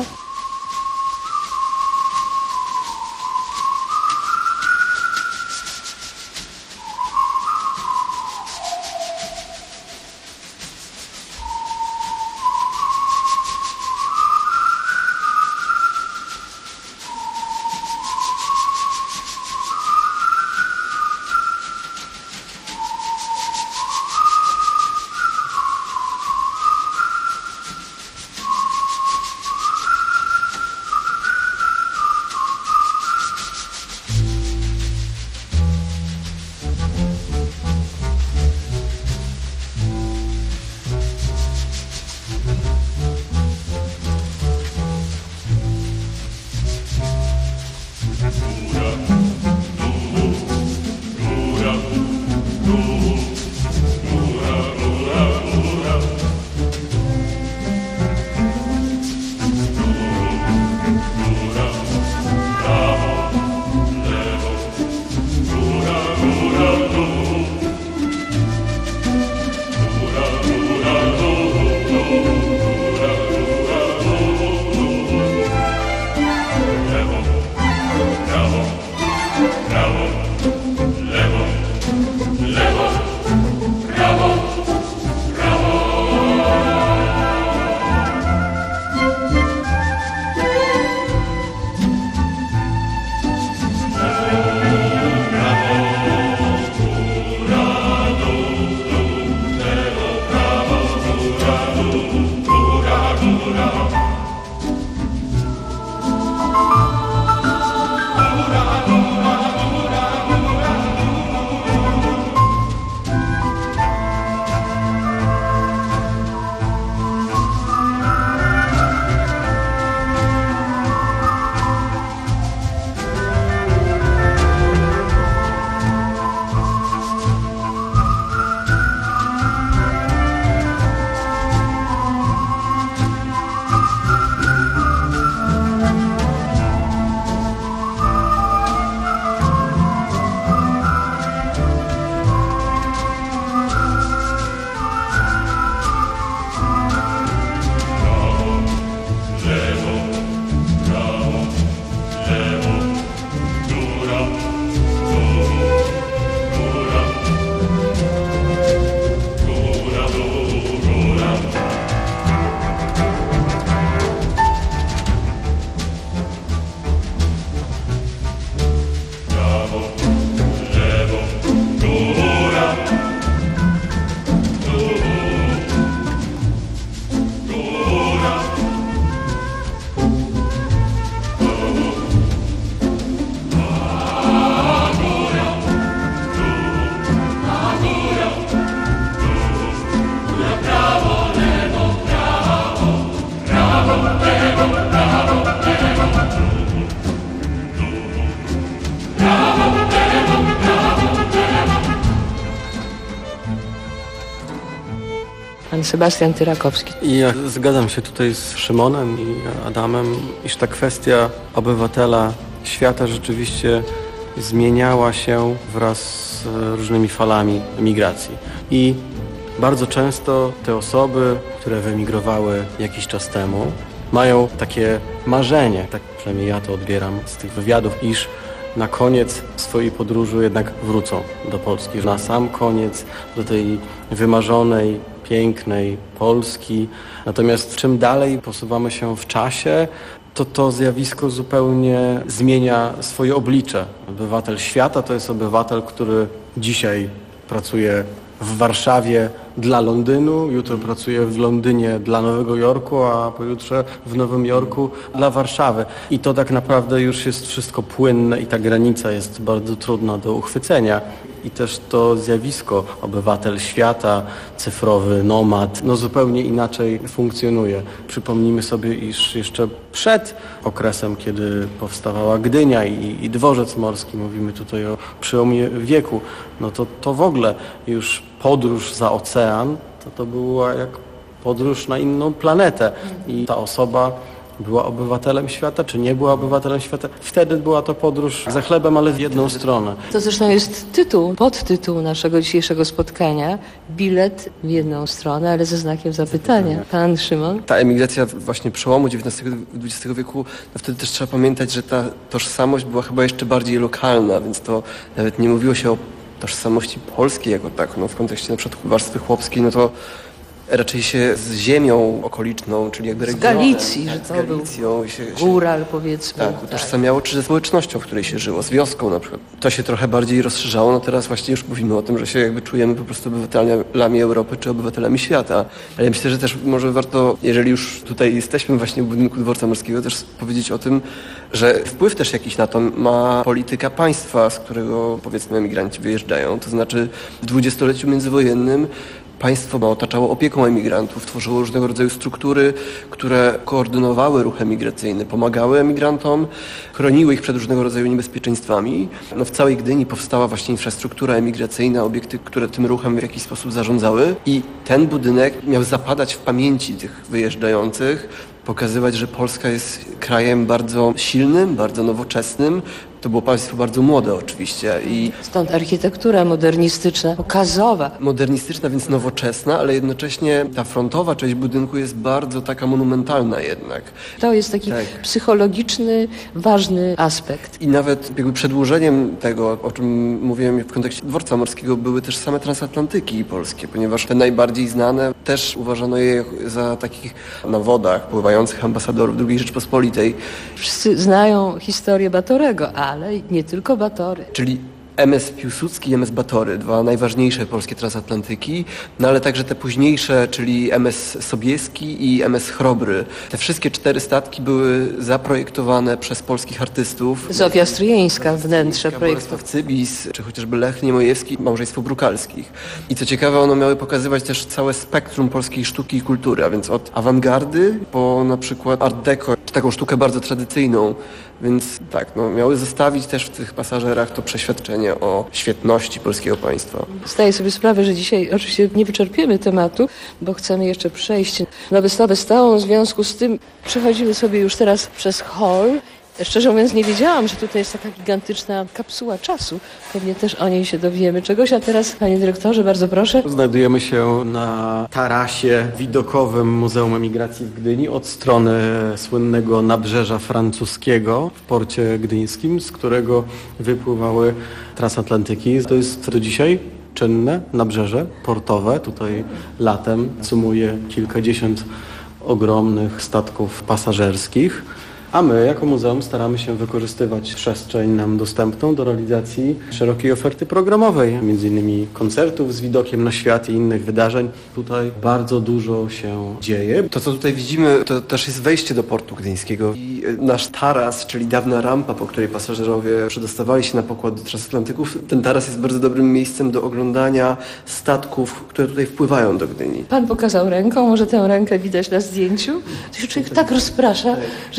pan Sebastian Tyrakowski. I ja zgadzam się tutaj z Szymonem i Adamem, iż ta kwestia obywatela świata rzeczywiście zmieniała się wraz z różnymi falami emigracji. I bardzo często te osoby, które wyemigrowały jakiś czas temu, mają takie marzenie, tak przynajmniej ja to odbieram z tych wywiadów, iż na koniec swojej podróży jednak wrócą do Polski. Na sam koniec do tej wymarzonej, pięknej Polski. Natomiast czym dalej posuwamy się w czasie, to to zjawisko zupełnie zmienia swoje oblicze. Obywatel świata to jest obywatel, który dzisiaj pracuje w Warszawie dla Londynu, jutro pracuje w Londynie dla Nowego Jorku, a pojutrze w Nowym Jorku dla Warszawy. I to tak naprawdę już jest wszystko płynne i ta granica jest bardzo trudna do uchwycenia. I też to zjawisko obywatel świata, cyfrowy nomad, no zupełnie inaczej funkcjonuje. Przypomnijmy sobie, iż jeszcze przed okresem, kiedy powstawała Gdynia i, i dworzec morski, mówimy tutaj o przełomie wieku, no to, to w ogóle już podróż za ocean, to to była jak podróż na inną planetę i ta osoba była obywatelem świata, czy nie była obywatelem świata. Wtedy była to podróż za chlebem, ale w jedną stronę. To zresztą jest tytuł, podtytuł naszego dzisiejszego spotkania. Bilet w jedną stronę, ale ze znakiem zapytania. Pan Szymon? Ta emigracja właśnie przełomu dziewiętnastego i dwudziestego wieku, no wtedy też trzeba pamiętać, że ta tożsamość była chyba jeszcze bardziej lokalna, więc to nawet nie mówiło się o tożsamości polskiej jako tak. No w kontekście na przykład warstwy chłopskiej, no to raczej się z ziemią okoliczną, czyli jakby z Galicji, że to był góral, powiedzmy. Tak, utożsamiało, czy ze społecznością, w której się żyło, z wioską na przykład. To się trochę bardziej rozszerzało, no teraz właśnie już mówimy o tym, że się jakby czujemy po prostu obywatelami Europy, czy obywatelami świata. Ale myślę, że też może warto, jeżeli już tutaj jesteśmy właśnie w budynku Dworca Morskiego, też powiedzieć o tym, że wpływ też jakiś na to ma polityka państwa, z którego powiedzmy emigranci wyjeżdżają. To znaczy w dwudziestoleciu międzywojennym państwo otaczało opieką emigrantów, tworzyło różnego rodzaju struktury, które koordynowały ruch emigracyjny, pomagały emigrantom, chroniły ich przed różnego rodzaju niebezpieczeństwami. No w całej Gdyni powstała właśnie infrastruktura emigracyjna, obiekty, które tym ruchem w jakiś sposób zarządzały i ten budynek miał zapadać w pamięci tych wyjeżdżających, pokazywać, że Polska jest krajem bardzo silnym, bardzo nowoczesnym. To było państwo bardzo młode oczywiście. I stąd architektura modernistyczna, pokazowa. Modernistyczna, więc nowoczesna, ale jednocześnie ta frontowa część budynku jest bardzo taka monumentalna jednak. To jest taki tak. psychologiczny, ważny aspekt. I nawet jakby przedłużeniem tego, o czym mówiłem w kontekście Dworca Morskiego, były też same transatlantyki polskie, ponieważ te najbardziej znane też uważano je za takich na wodach pływających ambasadorów drugiej Rzeczpospolitej. Wszyscy znają historię Batorego, a ale nie tylko Batory. Czyli M S Piłsudski i M S Batory, dwa najważniejsze polskie transatlantyki, no ale także te późniejsze, czyli M S Sobieski i M S Chrobry. Te wszystkie cztery statki były zaprojektowane przez polskich artystów. Zofia Stryjeńska, wnętrze projektu. Cybis, czy chociażby Lech Niemojewski, małżeństwo Brukalskich. I co ciekawe, one miały pokazywać też całe spektrum polskiej sztuki i kultury, a więc od awangardy po na przykład art deco, czy taką sztukę bardzo tradycyjną. Więc tak, no, miały zostawić też w tych pasażerach to przeświadczenie o świetności polskiego państwa. Zdaję sobie sprawę, że dzisiaj oczywiście nie wyczerpiemy tematu, bo chcemy jeszcze przejść na wystawę stałą. W związku z tym przechodzimy sobie już teraz przez hall. Szczerze mówiąc nie wiedziałam, że tutaj jest taka gigantyczna kapsuła czasu. Pewnie też o niej się dowiemy czegoś. A teraz, panie dyrektorze, bardzo proszę. Znajdujemy się na tarasie widokowym Muzeum Emigracji w Gdyni od strony słynnego nabrzeża francuskiego w porcie gdyńskim, z którego wypływały transatlantyki. To jest do dzisiaj czynne nabrzeże portowe. Tutaj latem sumuje kilkadziesiąt ogromnych statków pasażerskich. A my jako muzeum staramy się wykorzystywać przestrzeń nam dostępną do realizacji szerokiej oferty programowej, między innymi koncertów z widokiem na świat i innych wydarzeń. Tutaj bardzo dużo się dzieje. To, co tutaj widzimy, to też jest wejście do portu gdyńskiego i nasz taras, czyli dawna rampa, po której pasażerowie przedostawali się na pokład do transatlantyków. Ten taras jest bardzo dobrym miejscem do oglądania statków, które tutaj wpływają do Gdyni. Pan pokazał ręką, może tę rękę widać na zdjęciu. To się człowiek tak rozprasza, że nie sposób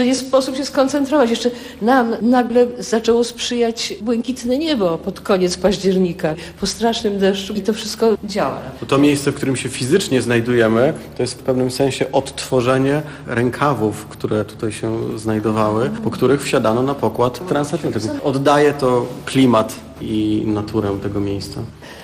sposób się skoncentrować. Jeszcze nam nagle zaczęło sprzyjać błękitne niebo pod koniec października, po strasznym deszczu i to wszystko działa. To miejsce, w którym się fizycznie znajdujemy, to jest w pewnym sensie odtworzenie rękawów, które tutaj się znajdowały, po których wsiadano na pokład transatlantyku. Oddaje to klimat i naturę tego miejsca.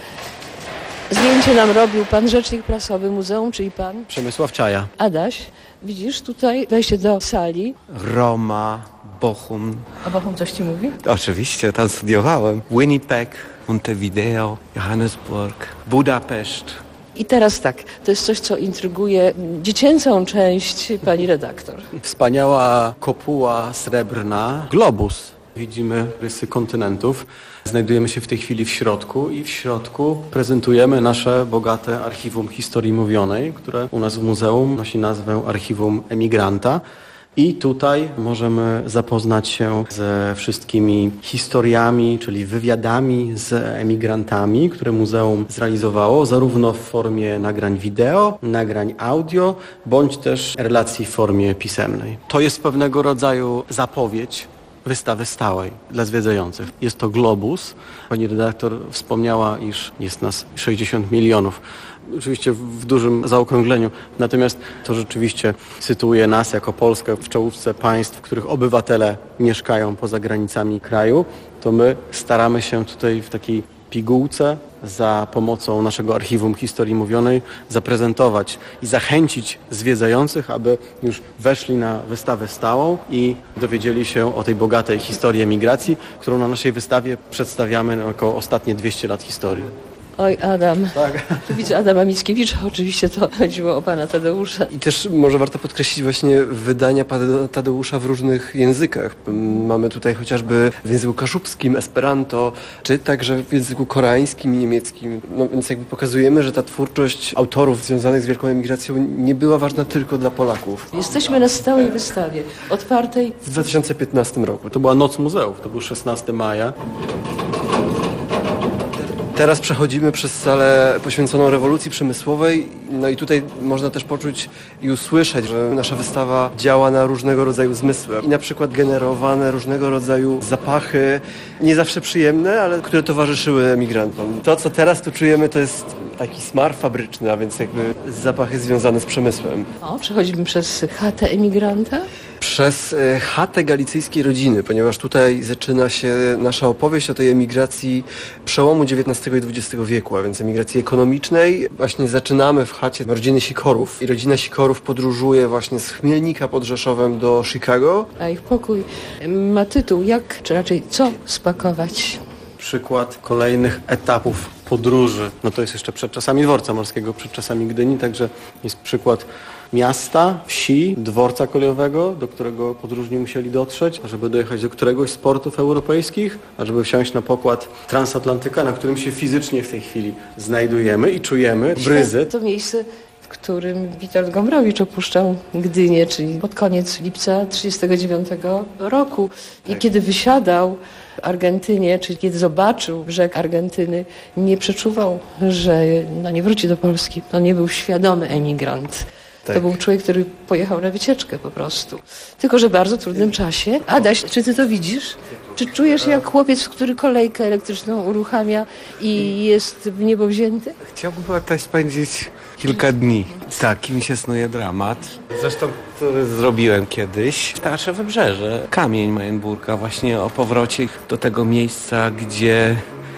Zdjęcie nam robił pan rzecznik prasowy muzeum, czyli pan Przemysław Czaja. Adaś. Widzisz tutaj wejście do sali. Roma, Bochum. A Bochum coś ci mówi? Oczywiście, tam studiowałem. Winnipeg, Montevideo, Johannesburg, Budapeszt. I teraz tak, to jest coś, co intryguje dziecięcą część pani redaktor. Wspaniała kopuła srebrna, globus. Widzimy rysy kontynentów. Znajdujemy się w tej chwili w środku i w środku prezentujemy nasze bogate archiwum historii mówionej, które u nas w muzeum nosi nazwę Archiwum Emigranta. I tutaj możemy zapoznać się ze wszystkimi historiami, czyli wywiadami z emigrantami, które muzeum zrealizowało, zarówno w formie nagrań wideo, nagrań audio, bądź też relacji w formie pisemnej. To jest pewnego rodzaju zapowiedź wystawy stałej dla zwiedzających. Jest to globus. Pani redaktor wspomniała, iż jest nas sześćdziesiąt milionów. Oczywiście w dużym zaokrągleniu. Natomiast to rzeczywiście sytuuje nas jako Polskę w czołówce państw, w których obywatele mieszkają poza granicami kraju. To my staramy się tutaj w takiej pigułce za pomocą naszego archiwum historii mówionej zaprezentować i zachęcić zwiedzających, aby już weszli na wystawę stałą i dowiedzieli się o tej bogatej historii emigracji, którą na naszej wystawie przedstawiamy jako ostatnie dwieście lat historii. Oj, Adam. Tak. Widzę Adama Mickiewicza, oczywiście to chodziło o pana Tadeusza. I też może warto podkreślić właśnie wydania pana Tadeusza w różnych językach. Mamy tutaj chociażby w języku kaszubskim, esperanto, czy także w języku koreańskim i niemieckim. No więc jakby pokazujemy, że ta twórczość autorów związanych z wielką emigracją nie była ważna tylko dla Polaków. Jesteśmy na stałej wystawie, otwartej w dwa tysiące piętnastym roku. To była Noc Muzeów, to był szesnastego maja. Teraz przechodzimy przez salę poświęconą rewolucji przemysłowej, no i tutaj można też poczuć i usłyszeć, że nasza wystawa działa na różnego rodzaju zmysły i na przykład generowane różnego rodzaju zapachy, nie zawsze przyjemne, ale które towarzyszyły emigrantom. To, co teraz tu czujemy, to jest taki smar fabryczny, a więc jakby zapachy związane z przemysłem. O, przechodzimy przez chatę emigranta. Przez chatę galicyjskiej rodziny, ponieważ tutaj zaczyna się nasza opowieść o tej emigracji przełomu dziewiętnastego i dwudziestego wieku, a więc emigracji ekonomicznej. Właśnie zaczynamy w chacie rodziny Sikorów i rodzina Sikorów podróżuje właśnie z Chmielnika pod Rzeszowem do Chicago. A ich pokój ma tytuł, jak, czy raczej co spakować? Przykład kolejnych etapów podróży. No to jest jeszcze przed czasami dworca morskiego, przed czasami Gdyni, także jest przykład miasta, wsi, dworca kolejowego, do którego podróżni musieli dotrzeć, żeby dojechać do któregoś z portów europejskich, a żeby wsiąść na pokład transatlantyka, na którym się fizycznie w tej chwili znajdujemy i czujemy bryzy. To miejsce, w którym Witold Gombrowicz opuszczał Gdynię, czyli pod koniec lipca tysiąc dziewięćset trzydziestego dziewiątego roku. I kiedy wysiadał w Argentynie, czyli kiedy zobaczył brzeg Argentyny, nie przeczuwał, że no, nie wróci do Polski. To nie był świadomy emigrant. Tak. To był człowiek, który pojechał na wycieczkę po prostu. Tylko że w bardzo trudnym czasie. Adaś, czy ty to widzisz? Czy czujesz jak chłopiec, który kolejkę elektryczną uruchamia i jest w niebo wzięty? Chciałbym tutaj spędzić kilka dni. Tak, mi się snuje dramat. Zresztą to zrobiłem kiedyś. Starsze Wybrzeże, kamień Majenburga, właśnie o powrocie do tego miejsca, gdzie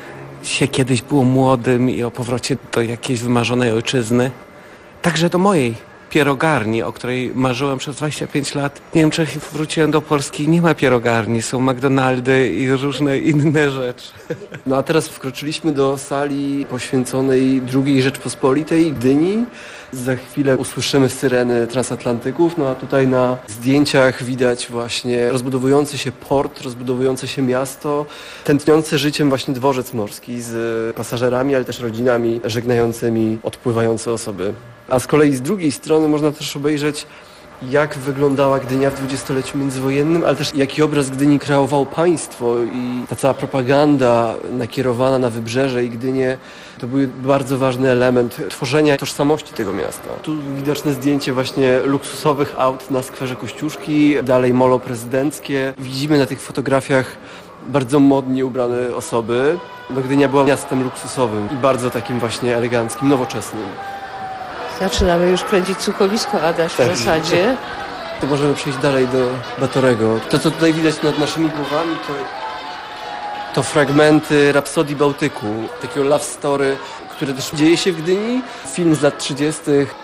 się kiedyś było młodym i o powrocie do jakiejś wymarzonej ojczyzny. Także do mojej pierogarni, o której marzyłem przez dwadzieścia pięć lat. W Niemczech wróciłem do Polski, nie ma pierogarni, są McDonaldy i różne inne rzeczy. No a teraz wkroczyliśmy do sali poświęconej drugiej Rzeczpospolitej, Gdyni. Za chwilę usłyszymy syreny transatlantyków, no a tutaj na zdjęciach widać właśnie rozbudowujący się port, rozbudowujące się miasto, tętniący życiem właśnie dworzec morski z pasażerami, ale też rodzinami żegnającymi odpływające osoby. A z kolei z drugiej strony można też obejrzeć jak wyglądała Gdynia w dwudziestoleciu międzywojennym, ale też jaki obraz Gdyni kreowało państwo i ta cała propaganda nakierowana na Wybrzeże i Gdynię to był bardzo ważny element tworzenia tożsamości tego miasta. Tu widoczne zdjęcie właśnie luksusowych aut na skwerze Kościuszki, dalej molo prezydenckie. Widzimy na tych fotografiach bardzo modnie ubrane osoby. No, Gdynia była miastem luksusowym i bardzo takim właśnie eleganckim, nowoczesnym. Zaczynamy już kręcić słuchowisko, Adaś, w Tak. zasadzie. To możemy przejść dalej do Batorego. To, co tutaj widać nad naszymi głowami, to, to fragmenty Rapsodii Bałtyku, takiego love story, które też dzieje się w Gdyni. Film z lat trzydziestych.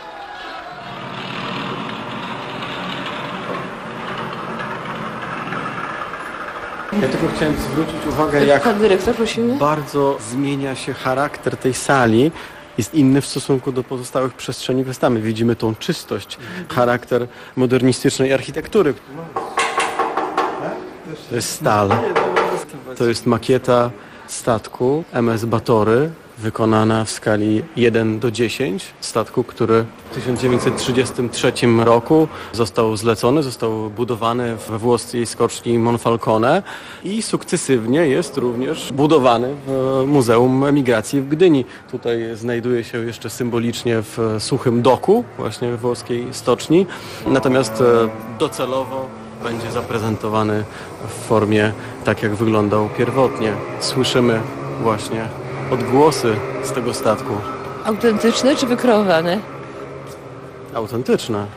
Ja tylko chciałem zwrócić uwagę, jak Pan dyrektor, prosimy. bardzo zmienia się charakter tej sali. Jest inny w stosunku do pozostałych przestrzeni wystawy. Widzimy tą czystość, charakter modernistycznej architektury. To jest stal. To jest makieta statku M S Batory, wykonana w skali jeden do dziesięciu. Statku, który w tysiąc dziewięćset trzydziestym trzecim roku został zlecony, został budowany we włoskiej skoczni Monfalcone i sukcesywnie jest również budowany w Muzeum Emigracji w Gdyni. Tutaj znajduje się jeszcze symbolicznie w suchym doku, właśnie we włoskiej stoczni. Natomiast docelowo będzie zaprezentowany w formie tak, jak wyglądał pierwotnie. Słyszymy właśnie odgłosy z tego statku. Autentyczne czy wykreowane? Autentyczne.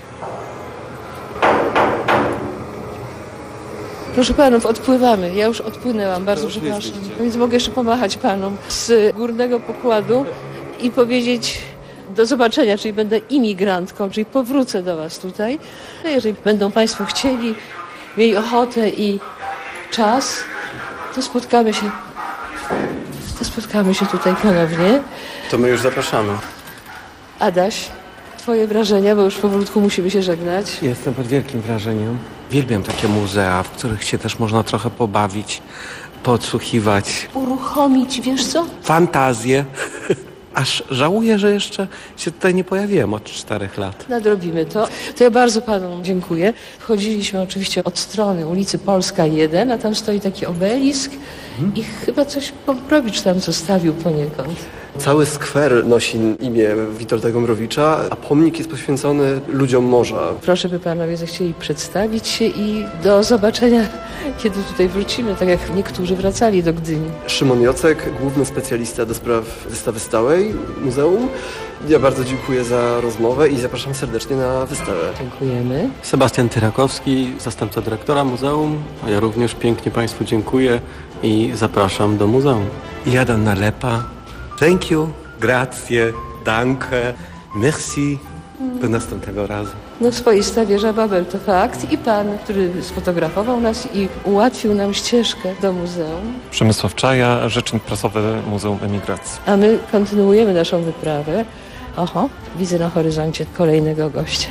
Proszę panów, odpływamy. Ja już odpłynęłam, bardzo przepraszam. Więc mogę jeszcze pomachać panom z górnego pokładu i powiedzieć do zobaczenia, czyli będę imigrantką, czyli powrócę do was tutaj. No jeżeli będą państwo chcieli, mieli ochotę i czas, to spotkamy się, to spotkamy się tutaj ponownie. To my już zapraszamy. Adaś, twoje wrażenia, bo już powolutku musimy się żegnać. Jestem pod wielkim wrażeniem. Uwielbiam takie muzea, w których się też można trochę pobawić, podsłuchiwać. Uruchomić, wiesz co? Fantazję. Aż żałuję, że jeszcze się tutaj nie pojawiłem od czterech lat. Nadrobimy to. To ja bardzo panom dziękuję. Wchodziliśmy oczywiście od strony ulicy Polska jeden, a tam stoi taki obelisk i chyba coś Bąbrowicz tam zostawił poniekąd. Cały skwer nosi imię Witolda Gombrowicza, a pomnik jest poświęcony ludziom morza. Proszę, by panowie zechcieli przedstawić się i do zobaczenia, kiedy tutaj wrócimy, tak jak niektórzy wracali do Gdyni. Szymon Jocek, główny specjalista do spraw wystawy stałej muzeum. Ja bardzo dziękuję za rozmowę i zapraszam serdecznie na wystawę. Dziękujemy. Sebastian Tyrakowski, zastępca dyrektora muzeum. A ja również pięknie państwu dziękuję i zapraszam do muzeum. Jadam Nalepa. Thank you, grazie, danke, merci. Do następnego razu. No swoista wieża Babel to fakt i pan, który sfotografował nas i ułatwił nam ścieżkę do muzeum. Przemysław Czaja, rzecznik prasowy Muzeum Emigracji. A my kontynuujemy naszą wyprawę. Oho, widzę na horyzoncie kolejnego gościa.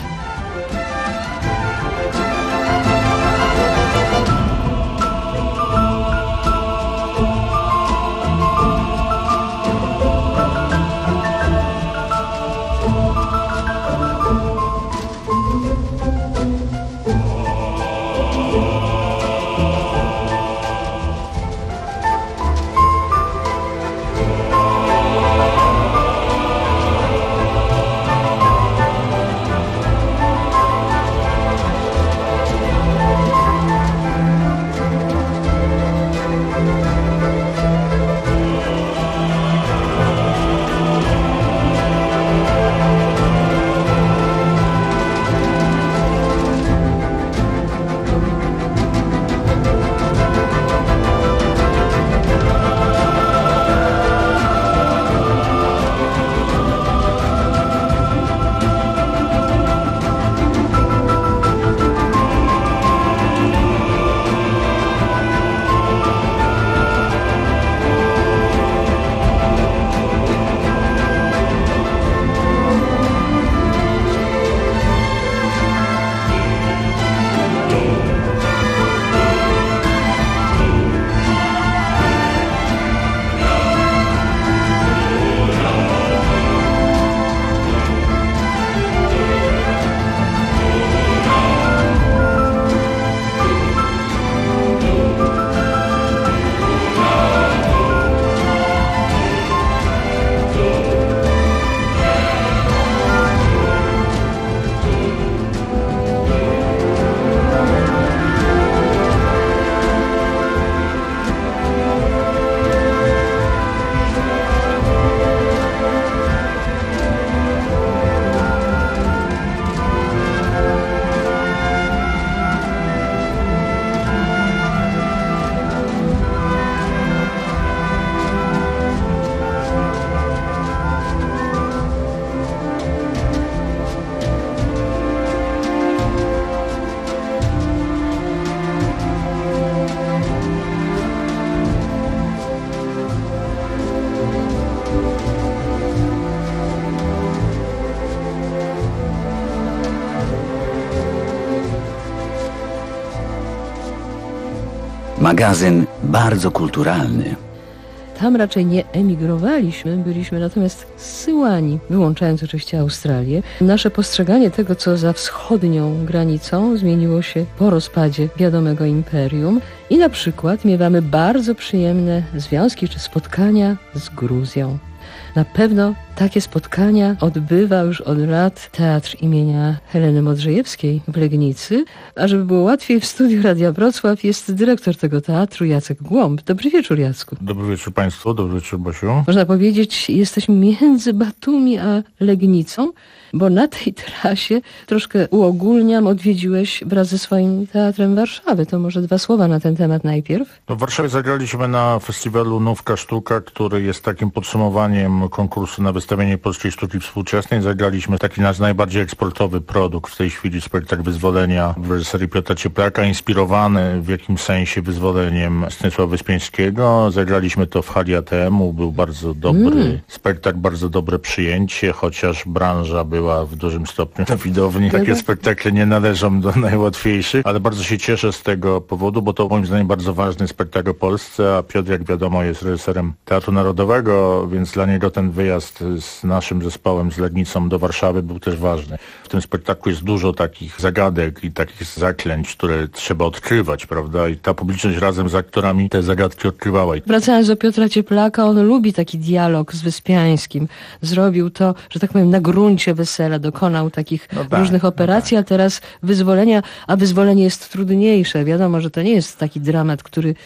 Magazyn bardzo kulturalny. Tam raczej nie emigrowaliśmy, byliśmy natomiast zsyłani, wyłączając oczywiście Australię. Nasze postrzeganie tego, co za wschodnią granicą, zmieniło się po rozpadzie wiadomego imperium i na przykład miewamy bardzo przyjemne związki czy spotkania z Gruzją. Na pewno takie spotkania odbywa już od lat Teatr imienia Heleny Modrzejewskiej w Legnicy, a żeby było łatwiej, w studiu Radia Wrocław jest dyrektor tego teatru Jacek Głąb. Dobry wieczór, Jacku. Dobry wieczór Państwu, dobry wieczór Basiu. Można powiedzieć, jesteśmy między Batumi a Legnicą, bo na tej trasie, troszkę uogólniam, odwiedziłeś wraz ze swoim teatrem Warszawy. To może dwa słowa na ten temat najpierw. No w Warszawie zagraliśmy na festiwalu Nówka Sztuka, który jest takim podsumowaniem konkursu na wystawienie polskiej sztuki współczesnej. Zagraliśmy taki nasz najbardziej eksportowy produkt w tej chwili, spektakl Wyzwolenia w reżyserii Piotra Cieplaka, inspirowany w jakimś sensie wyzwoleniem Stanisława Wyspiańskiego. Zagraliśmy to w hali A T M-u, był bardzo dobry mm. spektakl, bardzo dobre przyjęcie, chociaż branża była w dużym stopniu na widowni. Takie spektakle nie należą do najłatwiejszych, ale bardzo się cieszę z tego powodu, bo to moim zdaniem bardzo ważny spektakl w Polsce, a Piotr, jak wiadomo, jest reżyserem Teatru Narodowego, więc dla niego ten wyjazd z naszym zespołem, z Legnicą do Warszawy był też ważny. W tym spektaklu jest dużo takich zagadek i takich zaklęć, które trzeba odkrywać, prawda? I ta publiczność razem z aktorami te zagadki odkrywała. Wracając do Piotra Cieplaka, on lubi taki dialog z Wyspiańskim. Zrobił to, że tak powiem, na gruncie wesela, dokonał takich no tak, różnych operacji, no tak. A teraz wyzwolenia, a wyzwolenie jest trudniejsze. Wiadomo, że to nie jest taki dramat, który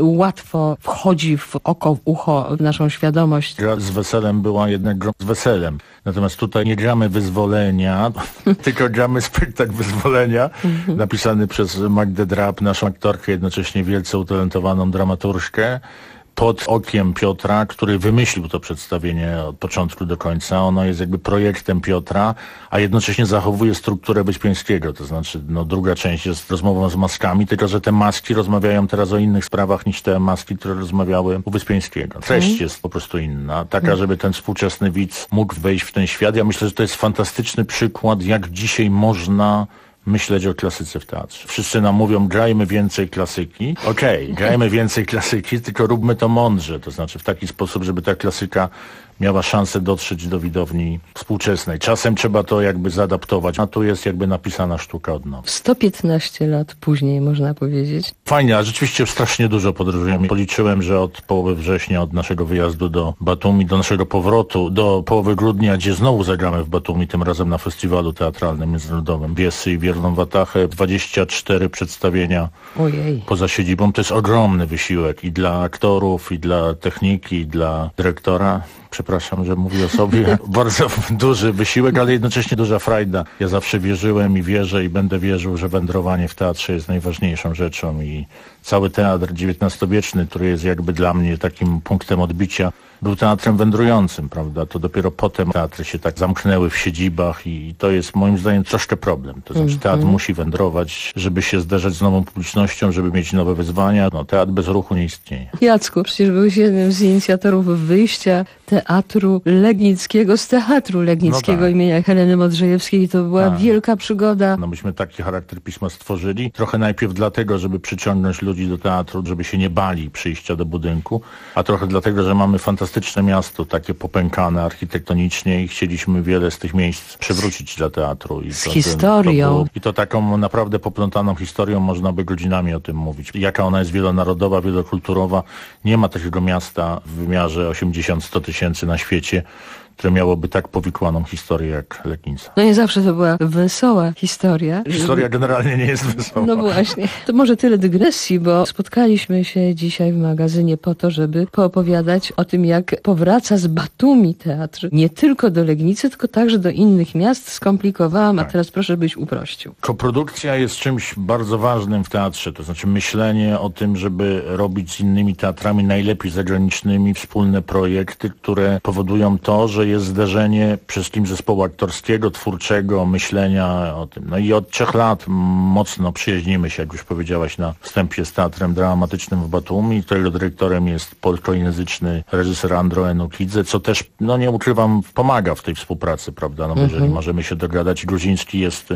łatwo wchodzi w oko, w ucho, w naszą świadomość. Gra z weselem była jednak grą z weselem. Natomiast tutaj nie gramy wyzwolenia, tylko gramy spektakl Wyzwolenia, napisany przez Magdę Drab, naszą aktorkę, jednocześnie wielce utalentowaną dramaturżkę, pod okiem Piotra, który wymyślił to przedstawienie od początku do końca. Ono jest jakby projektem Piotra, a jednocześnie zachowuje strukturę Wyspiańskiego. To znaczy, no druga część jest rozmową z maskami, tylko że te maski rozmawiają teraz o innych sprawach niż te maski, które rozmawiały u Wyspiańskiego. Treść mm. jest po prostu inna, taka, żeby ten współczesny widz mógł wejść w ten świat. Ja myślę, że to jest fantastyczny przykład, jak dzisiaj można myśleć o klasyce w teatrze. Wszyscy nam mówią, grajmy więcej klasyki. Okej, okay, grajmy więcej klasyki, tylko róbmy to mądrze. To znaczy w taki sposób, żeby ta klasyka miała szansę dotrzeć do widowni współczesnej. Czasem trzeba to jakby zaadaptować, a tu jest jakby napisana sztuka od nowa. sto piętnaście lat później, można powiedzieć. Fajnie, a rzeczywiście strasznie dużo podróżujemy. Policzyłem, że od połowy września, od naszego wyjazdu do Batumi, do naszego powrotu, do połowy grudnia, gdzie znowu zagramy w Batumi, tym razem na festiwalu teatralnym międzynarodowym Biesy i Wierną Watachę, dwadzieścia cztery przedstawienia Ojej. poza siedzibą. To jest ogromny wysiłek i dla aktorów, i dla techniki, i dla dyrektora. Przepraszam, że mówię o sobie. Bardzo duży wysiłek, ale jednocześnie duża frajda. Ja zawsze wierzyłem i wierzę i będę wierzył, że wędrowanie w teatrze jest najważniejszą rzeczą i cały teatr dziewiętnastowieczny, który jest jakby dla mnie takim punktem odbicia, był teatrem wędrującym, prawda? To dopiero potem teatry się tak zamknęły w siedzibach i to jest moim zdaniem troszkę problem. To znaczy teatr mm-hmm. musi wędrować, żeby się zderzać z nową publicznością, żeby mieć nowe wyzwania. No, teatr bez ruchu nie istnieje. Jacku, przecież byłeś jednym z inicjatorów wyjścia Teatru Legnickiego z Teatru Legnickiego no tak. imienia Heleny Modrzejewskiej. To była tak. wielka przygoda. No myśmy taki charakter pisma stworzyli. Trochę najpierw dlatego, żeby przyciągnąć ludzi do teatru, żeby się nie bali przyjścia do budynku, a trochę dlatego, że mamy fantastyczne miasto, takie popękane architektonicznie i chcieliśmy wiele z tych miejsc przywrócić dla teatru. I z to, historią. To było, I to taką naprawdę poplątaną historią, można by godzinami o tym mówić. Jaka ona jest wielonarodowa, wielokulturowa. Nie ma takiego miasta w wymiarze osiemdziesiąt do stu tysięcy na świecie, które miałoby tak powikłaną historię jak Legnica. No nie zawsze to była wesoła historia. Historia generalnie nie jest wesoła. No właśnie. To może tyle dygresji, bo spotkaliśmy się dzisiaj w magazynie po to, żeby poopowiadać o tym, jak powraca z Batumi teatr. Nie tylko do Legnicy, tylko także do innych miast. Skomplikowałam, tak. a teraz proszę, byś uprościł. Koprodukcja jest czymś bardzo ważnym w teatrze. To znaczy myślenie o tym, żeby robić z innymi teatrami, najlepiej zagranicznymi, wspólne projekty, które powodują to, że jest zderzenie przede wszystkim zespołu aktorskiego, twórczego, myślenia o tym. No i od trzech lat mocno przyjaźnimy się, jak już powiedziałaś na wstępie, z Teatrem Dramatycznym w Batumi, którego dyrektorem jest polskojęzyczny reżyser Andro Enukidze, co też, no nie ukrywam, pomaga w tej współpracy, prawda? No bo mm-hmm. jeżeli możemy się dogadać, gruziński jest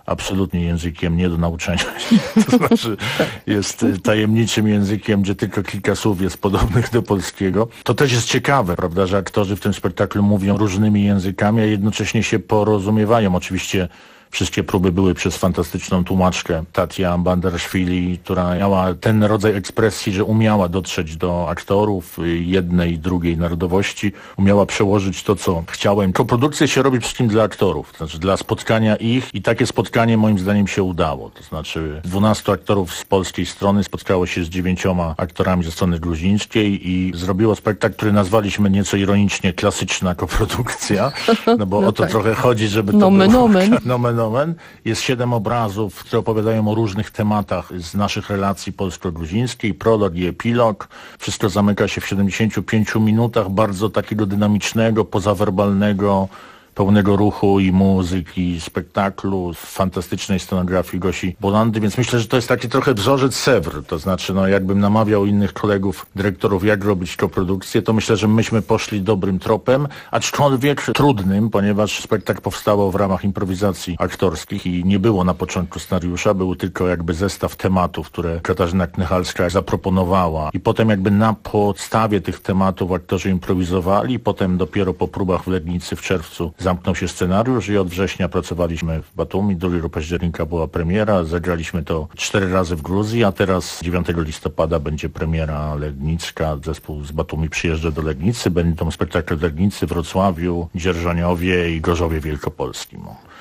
absolutnie językiem nie do nauczenia. To znaczy jest tajemniczym językiem, gdzie tylko kilka słów jest podobnych do polskiego. To też jest ciekawe, prawda, że aktorzy w tym spektaklu mówią różnymi językami, a jednocześnie się porozumiewają. Oczywiście wszystkie próby były przez fantastyczną tłumaczkę Tatia Bandarashvili, która miała ten rodzaj ekspresji, że umiała dotrzeć do aktorów jednej i drugiej narodowości, umiała przełożyć to, co chciałem. Koprodukcja się robi wszystkim dla aktorów, to znaczy dla spotkania ich i takie spotkanie moim zdaniem się udało. To znaczy dwunastu aktorów z polskiej strony spotkało się z dziewięcioma aktorami ze strony gruzińskiej i zrobiło spektakl, który nazwaliśmy nieco ironicznie klasyczna koprodukcja, no bo no o to tak. trochę chodzi, żeby to nomen, było... Nomen. nomen. Jest siedem obrazów, które opowiadają o różnych tematach z naszych relacji polsko-gruzińskiej, prolog i epilog. Wszystko zamyka się w siedemdziesięciu pięciu minutach bardzo takiego dynamicznego, pozawerbalnego, pełnego ruchu i muzyki, spektaklu, fantastycznej scenografii Gosi Bolandy, więc myślę, że to jest taki trochę wzorzec Sewr, to znaczy no jakbym namawiał innych kolegów, dyrektorów, jak robić koprodukcję, to myślę, że myśmy poszli dobrym tropem, aczkolwiek trudnym, ponieważ spektakl powstało w ramach improwizacji aktorskich i nie było na początku scenariusza, był tylko jakby zestaw tematów, które Katarzyna Knychalska zaproponowała i potem jakby na podstawie tych tematów aktorzy improwizowali, potem dopiero po próbach w Legnicy w czerwcu zamknął się scenariusz i od września pracowaliśmy w Batumi. drugiego października była premiera. Zagraliśmy to cztery razy w Gruzji, a teraz dziewiątego listopada będzie premiera legnicka. Zespół z Batumi przyjeżdża do Legnicy. Będą spektakle w Legnicy, Wrocławiu, Dzierżoniowie i Gorzowie Wielkopolskim.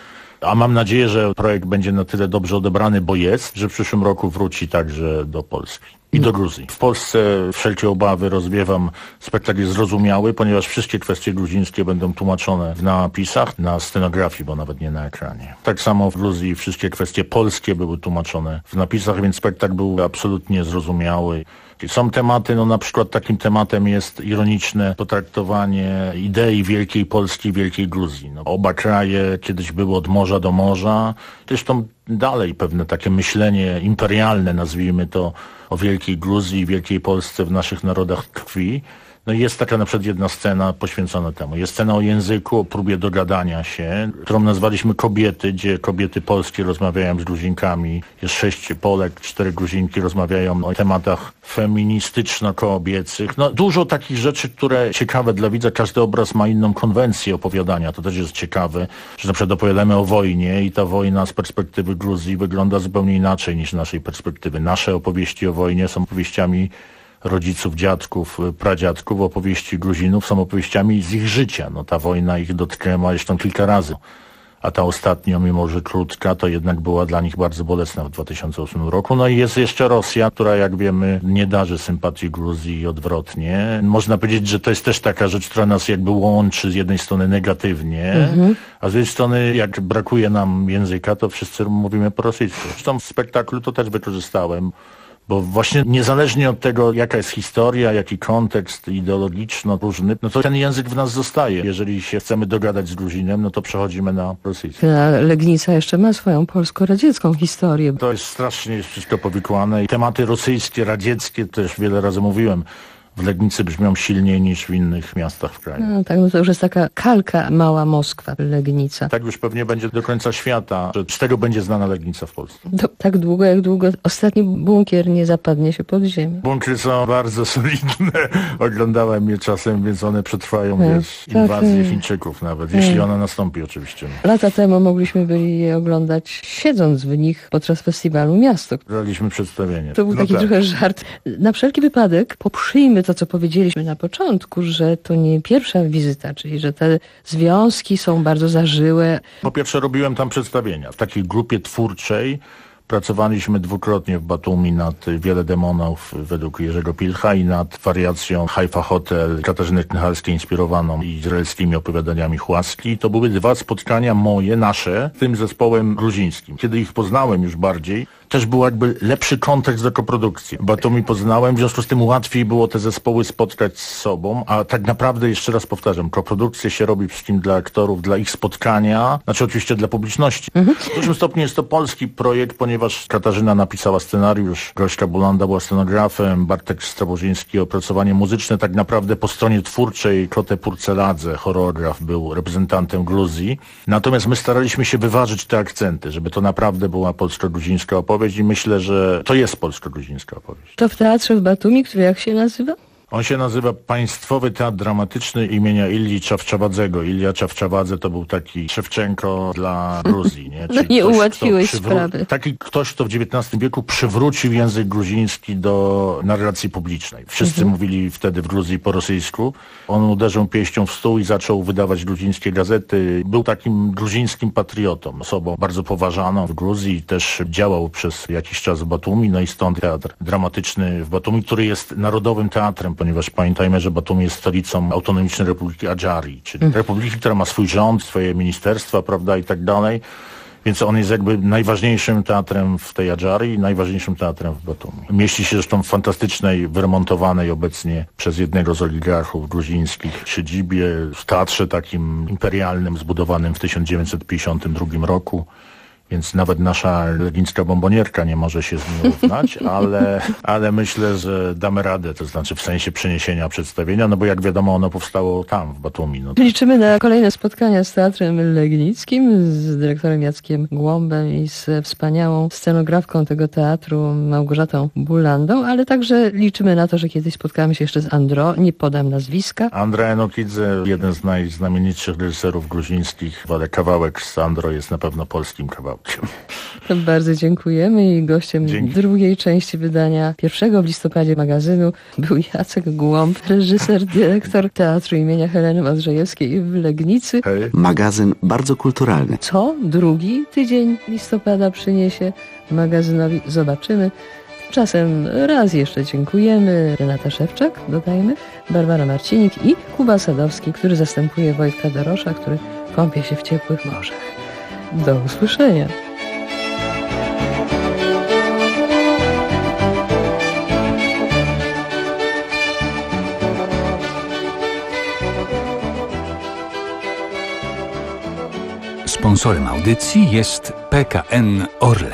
A mam nadzieję, że projekt będzie na tyle dobrze odebrany, bo jest, że w przyszłym roku wróci także do Polski. I do Gruzji. W Polsce wszelkie obawy rozwiewam. Spektakl jest zrozumiały, ponieważ wszystkie kwestie gruzińskie będą tłumaczone w napisach, na scenografii, bo nawet nie na ekranie. Tak samo w Gruzji wszystkie kwestie polskie były tłumaczone w napisach, więc spektakl był absolutnie zrozumiały. Są tematy, no na przykład takim tematem jest ironiczne potraktowanie idei Wielkiej Polski, Wielkiej Gruzji. No, oba kraje kiedyś były od morza do morza. Zresztą dalej pewne takie myślenie imperialne, nazwijmy to, o Wielkiej Gruzji, Wielkiej Polsce w naszych narodach tkwi. No i jest taka na przykład jedna scena poświęcona temu. Jest scena o języku, o próbie dogadania się, którą nazwaliśmy Kobiety, gdzie kobiety polskie rozmawiają z Gruzinkami. Jest sześć Polek, cztery Gruzinki rozmawiają o tematach feministyczno-kobiecych. No dużo takich rzeczy, które ciekawe dla widza. Każdy obraz ma inną konwencję opowiadania. To też jest ciekawe, że na przykład opowiadamy o wojnie i ta wojna z perspektywy Gruzji wygląda zupełnie inaczej niż z naszej perspektywy. Nasze opowieści o wojnie są opowieściami rodziców, dziadków, pradziadków, opowieści Gruzinów są opowieściami z ich życia. No ta wojna ich dotknęła zresztą kilka razy. A ta ostatnia, mimo że krótka, to jednak była dla nich bardzo bolesna w dwa tysiące ósmym roku. No i jest jeszcze Rosja, która jak wiemy nie darzy sympatii Gruzji i odwrotnie. Można powiedzieć, że to jest też taka rzecz, która nas jakby łączy z jednej strony negatywnie, mhm. a z drugiej strony jak brakuje nam języka, to wszyscy mówimy po rosyjsku. Zresztą w spektaklu to też wykorzystałem. Bo właśnie niezależnie od tego, jaka jest historia, jaki kontekst ideologiczno różny, no to ten język w nas zostaje. Jeżeli się chcemy dogadać z Gruzinem, no to przechodzimy na rosyjski. A Legnica jeszcze ma swoją polsko-radziecką historię. To jest strasznie jest wszystko powikłane i tematy rosyjskie, radzieckie, też wiele razy mówiłem, w Legnicy brzmią silniej niż w innych miastach w kraju. No tak, no to już jest taka kalka mała Moskwa, Legnica. Tak już pewnie będzie do końca świata, że z tego będzie znana Legnica w Polsce. Do, tak długo, jak długo ostatni bunkier nie zapadnie się pod ziemię. Bunkry są bardzo solidne. Oglądałem je czasem, więc one przetrwają, tak, wiesz, inwazję tak, Chińczyków nawet, tak. Jeśli ona nastąpi oczywiście. Lata temu mogliśmy byli je oglądać siedząc w nich podczas festiwalu Miasto. Graliśmy przedstawienie. To był no taki tak. trochę żart. Na wszelki wypadek poprzyjmy to, co powiedzieliśmy na początku, że to nie pierwsza wizyta, czyli że te związki są bardzo zażyłe. Po pierwsze robiłem tam przedstawienia. W takiej grupie twórczej pracowaliśmy dwukrotnie w Batumi nad Wiele Demonów według Jerzego Pilcha i nad wariacją Haifa Hotel Katarzyny Knychalskiej inspirowaną izraelskimi opowiadaniami Chłaski. To były dwa spotkania moje, nasze, z tym zespołem gruzińskim. Kiedy ich poznałem już bardziej, też był jakby lepszy kontekst do koprodukcji. Batumi poznałem, w związku z tym łatwiej było te zespoły spotkać z sobą, a tak naprawdę, jeszcze raz powtarzam, koprodukcję się robi wszystkim dla aktorów, dla ich spotkania, znaczy oczywiście dla publiczności. Mhm. W dużym stopniu jest to polski projekt, ponieważ Katarzyna napisała scenariusz, Gośka Bulanda była scenografem, Bartek Strabożyński opracowanie muzyczne, tak naprawdę po stronie twórczej Klote Purceladze, choreograf, był reprezentantem Gruzji. Natomiast my staraliśmy się wyważyć te akcenty, żeby to naprawdę była polsko-gruzińska opowieść i myślę, że to jest polsko-gruzińska opowieść. To w teatrze w Batumi, który jak się nazywa? On się nazywa Państwowy Teatr Dramatyczny imienia Ilji Czawczawadzego. Ilja Czawczawadze to był taki Szewczenko dla Gruzji. Nie, no nie ktoś, ułatwiłeś przywró- sprawy. Taki ktoś, kto w dziewiętnastym wieku przywrócił język gruziński do narracji publicznej. Wszyscy mhm. mówili wtedy w Gruzji po rosyjsku. On uderzył pięścią w stół i zaczął wydawać gruzińskie gazety. Był takim gruzińskim patriotą, osobą bardzo poważaną w Gruzji. Też działał przez jakiś czas w Batumi, no i stąd Teatr Dramatyczny w Batumi, który jest narodowym teatrem, ponieważ pamiętajmy, że Batumi jest stolicą autonomicznej Republiki Adżarii, czyli mm. republiki, która ma swój rząd, swoje ministerstwa, prawda, i tak dalej. Więc on jest jakby najważniejszym teatrem w tej Adżarii i najważniejszym teatrem w Batumi. Mieści się zresztą w fantastycznej, wyremontowanej obecnie przez jednego z oligarchów gruzińskich siedzibie, w teatrze takim imperialnym, zbudowanym w tysiąc dziewięćset pięćdziesiątym drugim roku. Więc nawet nasza legnicka bombonierka nie może się z nim równać, ale, ale myślę, że damy radę, to znaczy w sensie przeniesienia przedstawienia, no bo jak wiadomo, ono powstało tam, w Batumi. No to... Liczymy na kolejne spotkania z Teatrem Legnickim, z dyrektorem Jackiem Głąbem i z wspaniałą scenografką tego teatru Małgorzatą Bulandą, ale także liczymy na to, że kiedyś spotkamy się jeszcze z Andro, nie podam nazwiska. Andra Enokidze, jeden z najznamienitszych reżyserów gruzińskich, ale kawałek z Andro jest na pewno polskim kawałkiem. To bardzo dziękujemy i gościem Dzięki. drugiej części wydania pierwszego w listopadzie magazynu był Jacek Głąb, reżyser, dyrektor Teatru imienia Heleny Madrzejewskiej w Legnicy. Hej. Magazyn bardzo kulturalny. Co drugi tydzień listopada przyniesie magazynowi? Zobaczymy. Tymczasem raz jeszcze dziękujemy. Renata Szewczak, dodajmy, Barbara Marcinik i Kuba Sadowski, który zastępuje Wojtka Dorosza, który kąpie się w ciepłych morzach. Do usłyszenia. Sponsorem audycji jest P K N Orlen.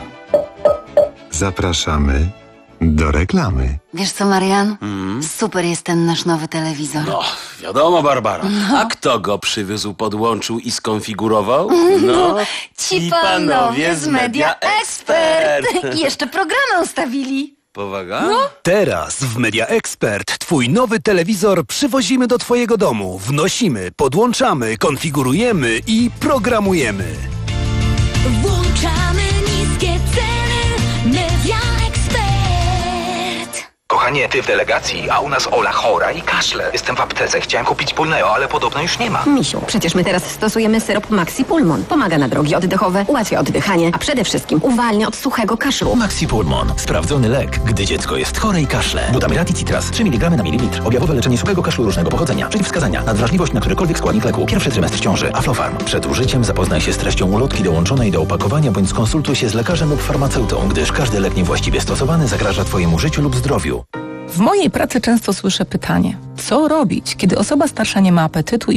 Zapraszamy do reklamy. Wiesz co, Marian? Mm. Super jest ten nasz nowy telewizor. No, wiadomo, Barbara. No. A kto go przywiózł, podłączył i skonfigurował? No, ci panowie z Media Expert. I jeszcze programy ustawili. Powaga? No. Teraz w Media Expert twój nowy telewizor przywozimy do twojego domu. Wnosimy, podłączamy, konfigurujemy i programujemy. Włączamy niskie ceny. Media Expert. Kochanie, ty w delegacji, a u nas Ola chora i kaszle. Jestem w aptece, chciałem kupić Pulneo, ale podobno już nie ma. Misiu, przecież my teraz stosujemy syrop Maxi Pulmon. Pomaga na drogi oddechowe, ułatwia oddychanie, a przede wszystkim uwalnia od suchego kaszlu. Maxi Pulmon. Sprawdzony lek, gdy dziecko jest chore i kaszle. Glutamyrat i citras. trzy miligramy na mililitr. Objawowe leczenie suchego kaszlu różnego pochodzenia. Przeciwwskazania. Nadwrażliwość na którykolwiek składnik leku. Pierwszy trymestr ciąży. Aflofarm. Przed użyciem zapoznaj się z treścią ulotki dołączonej do opakowania bądź skonsultuj się z lekarzem lub farmaceutą, gdyż każdy lek niewłaściwie stosowany zagraża twojemu życiu lub zdrowiu. W mojej pracy często słyszę pytanie, co robić, kiedy osoba starsza nie ma apetytu i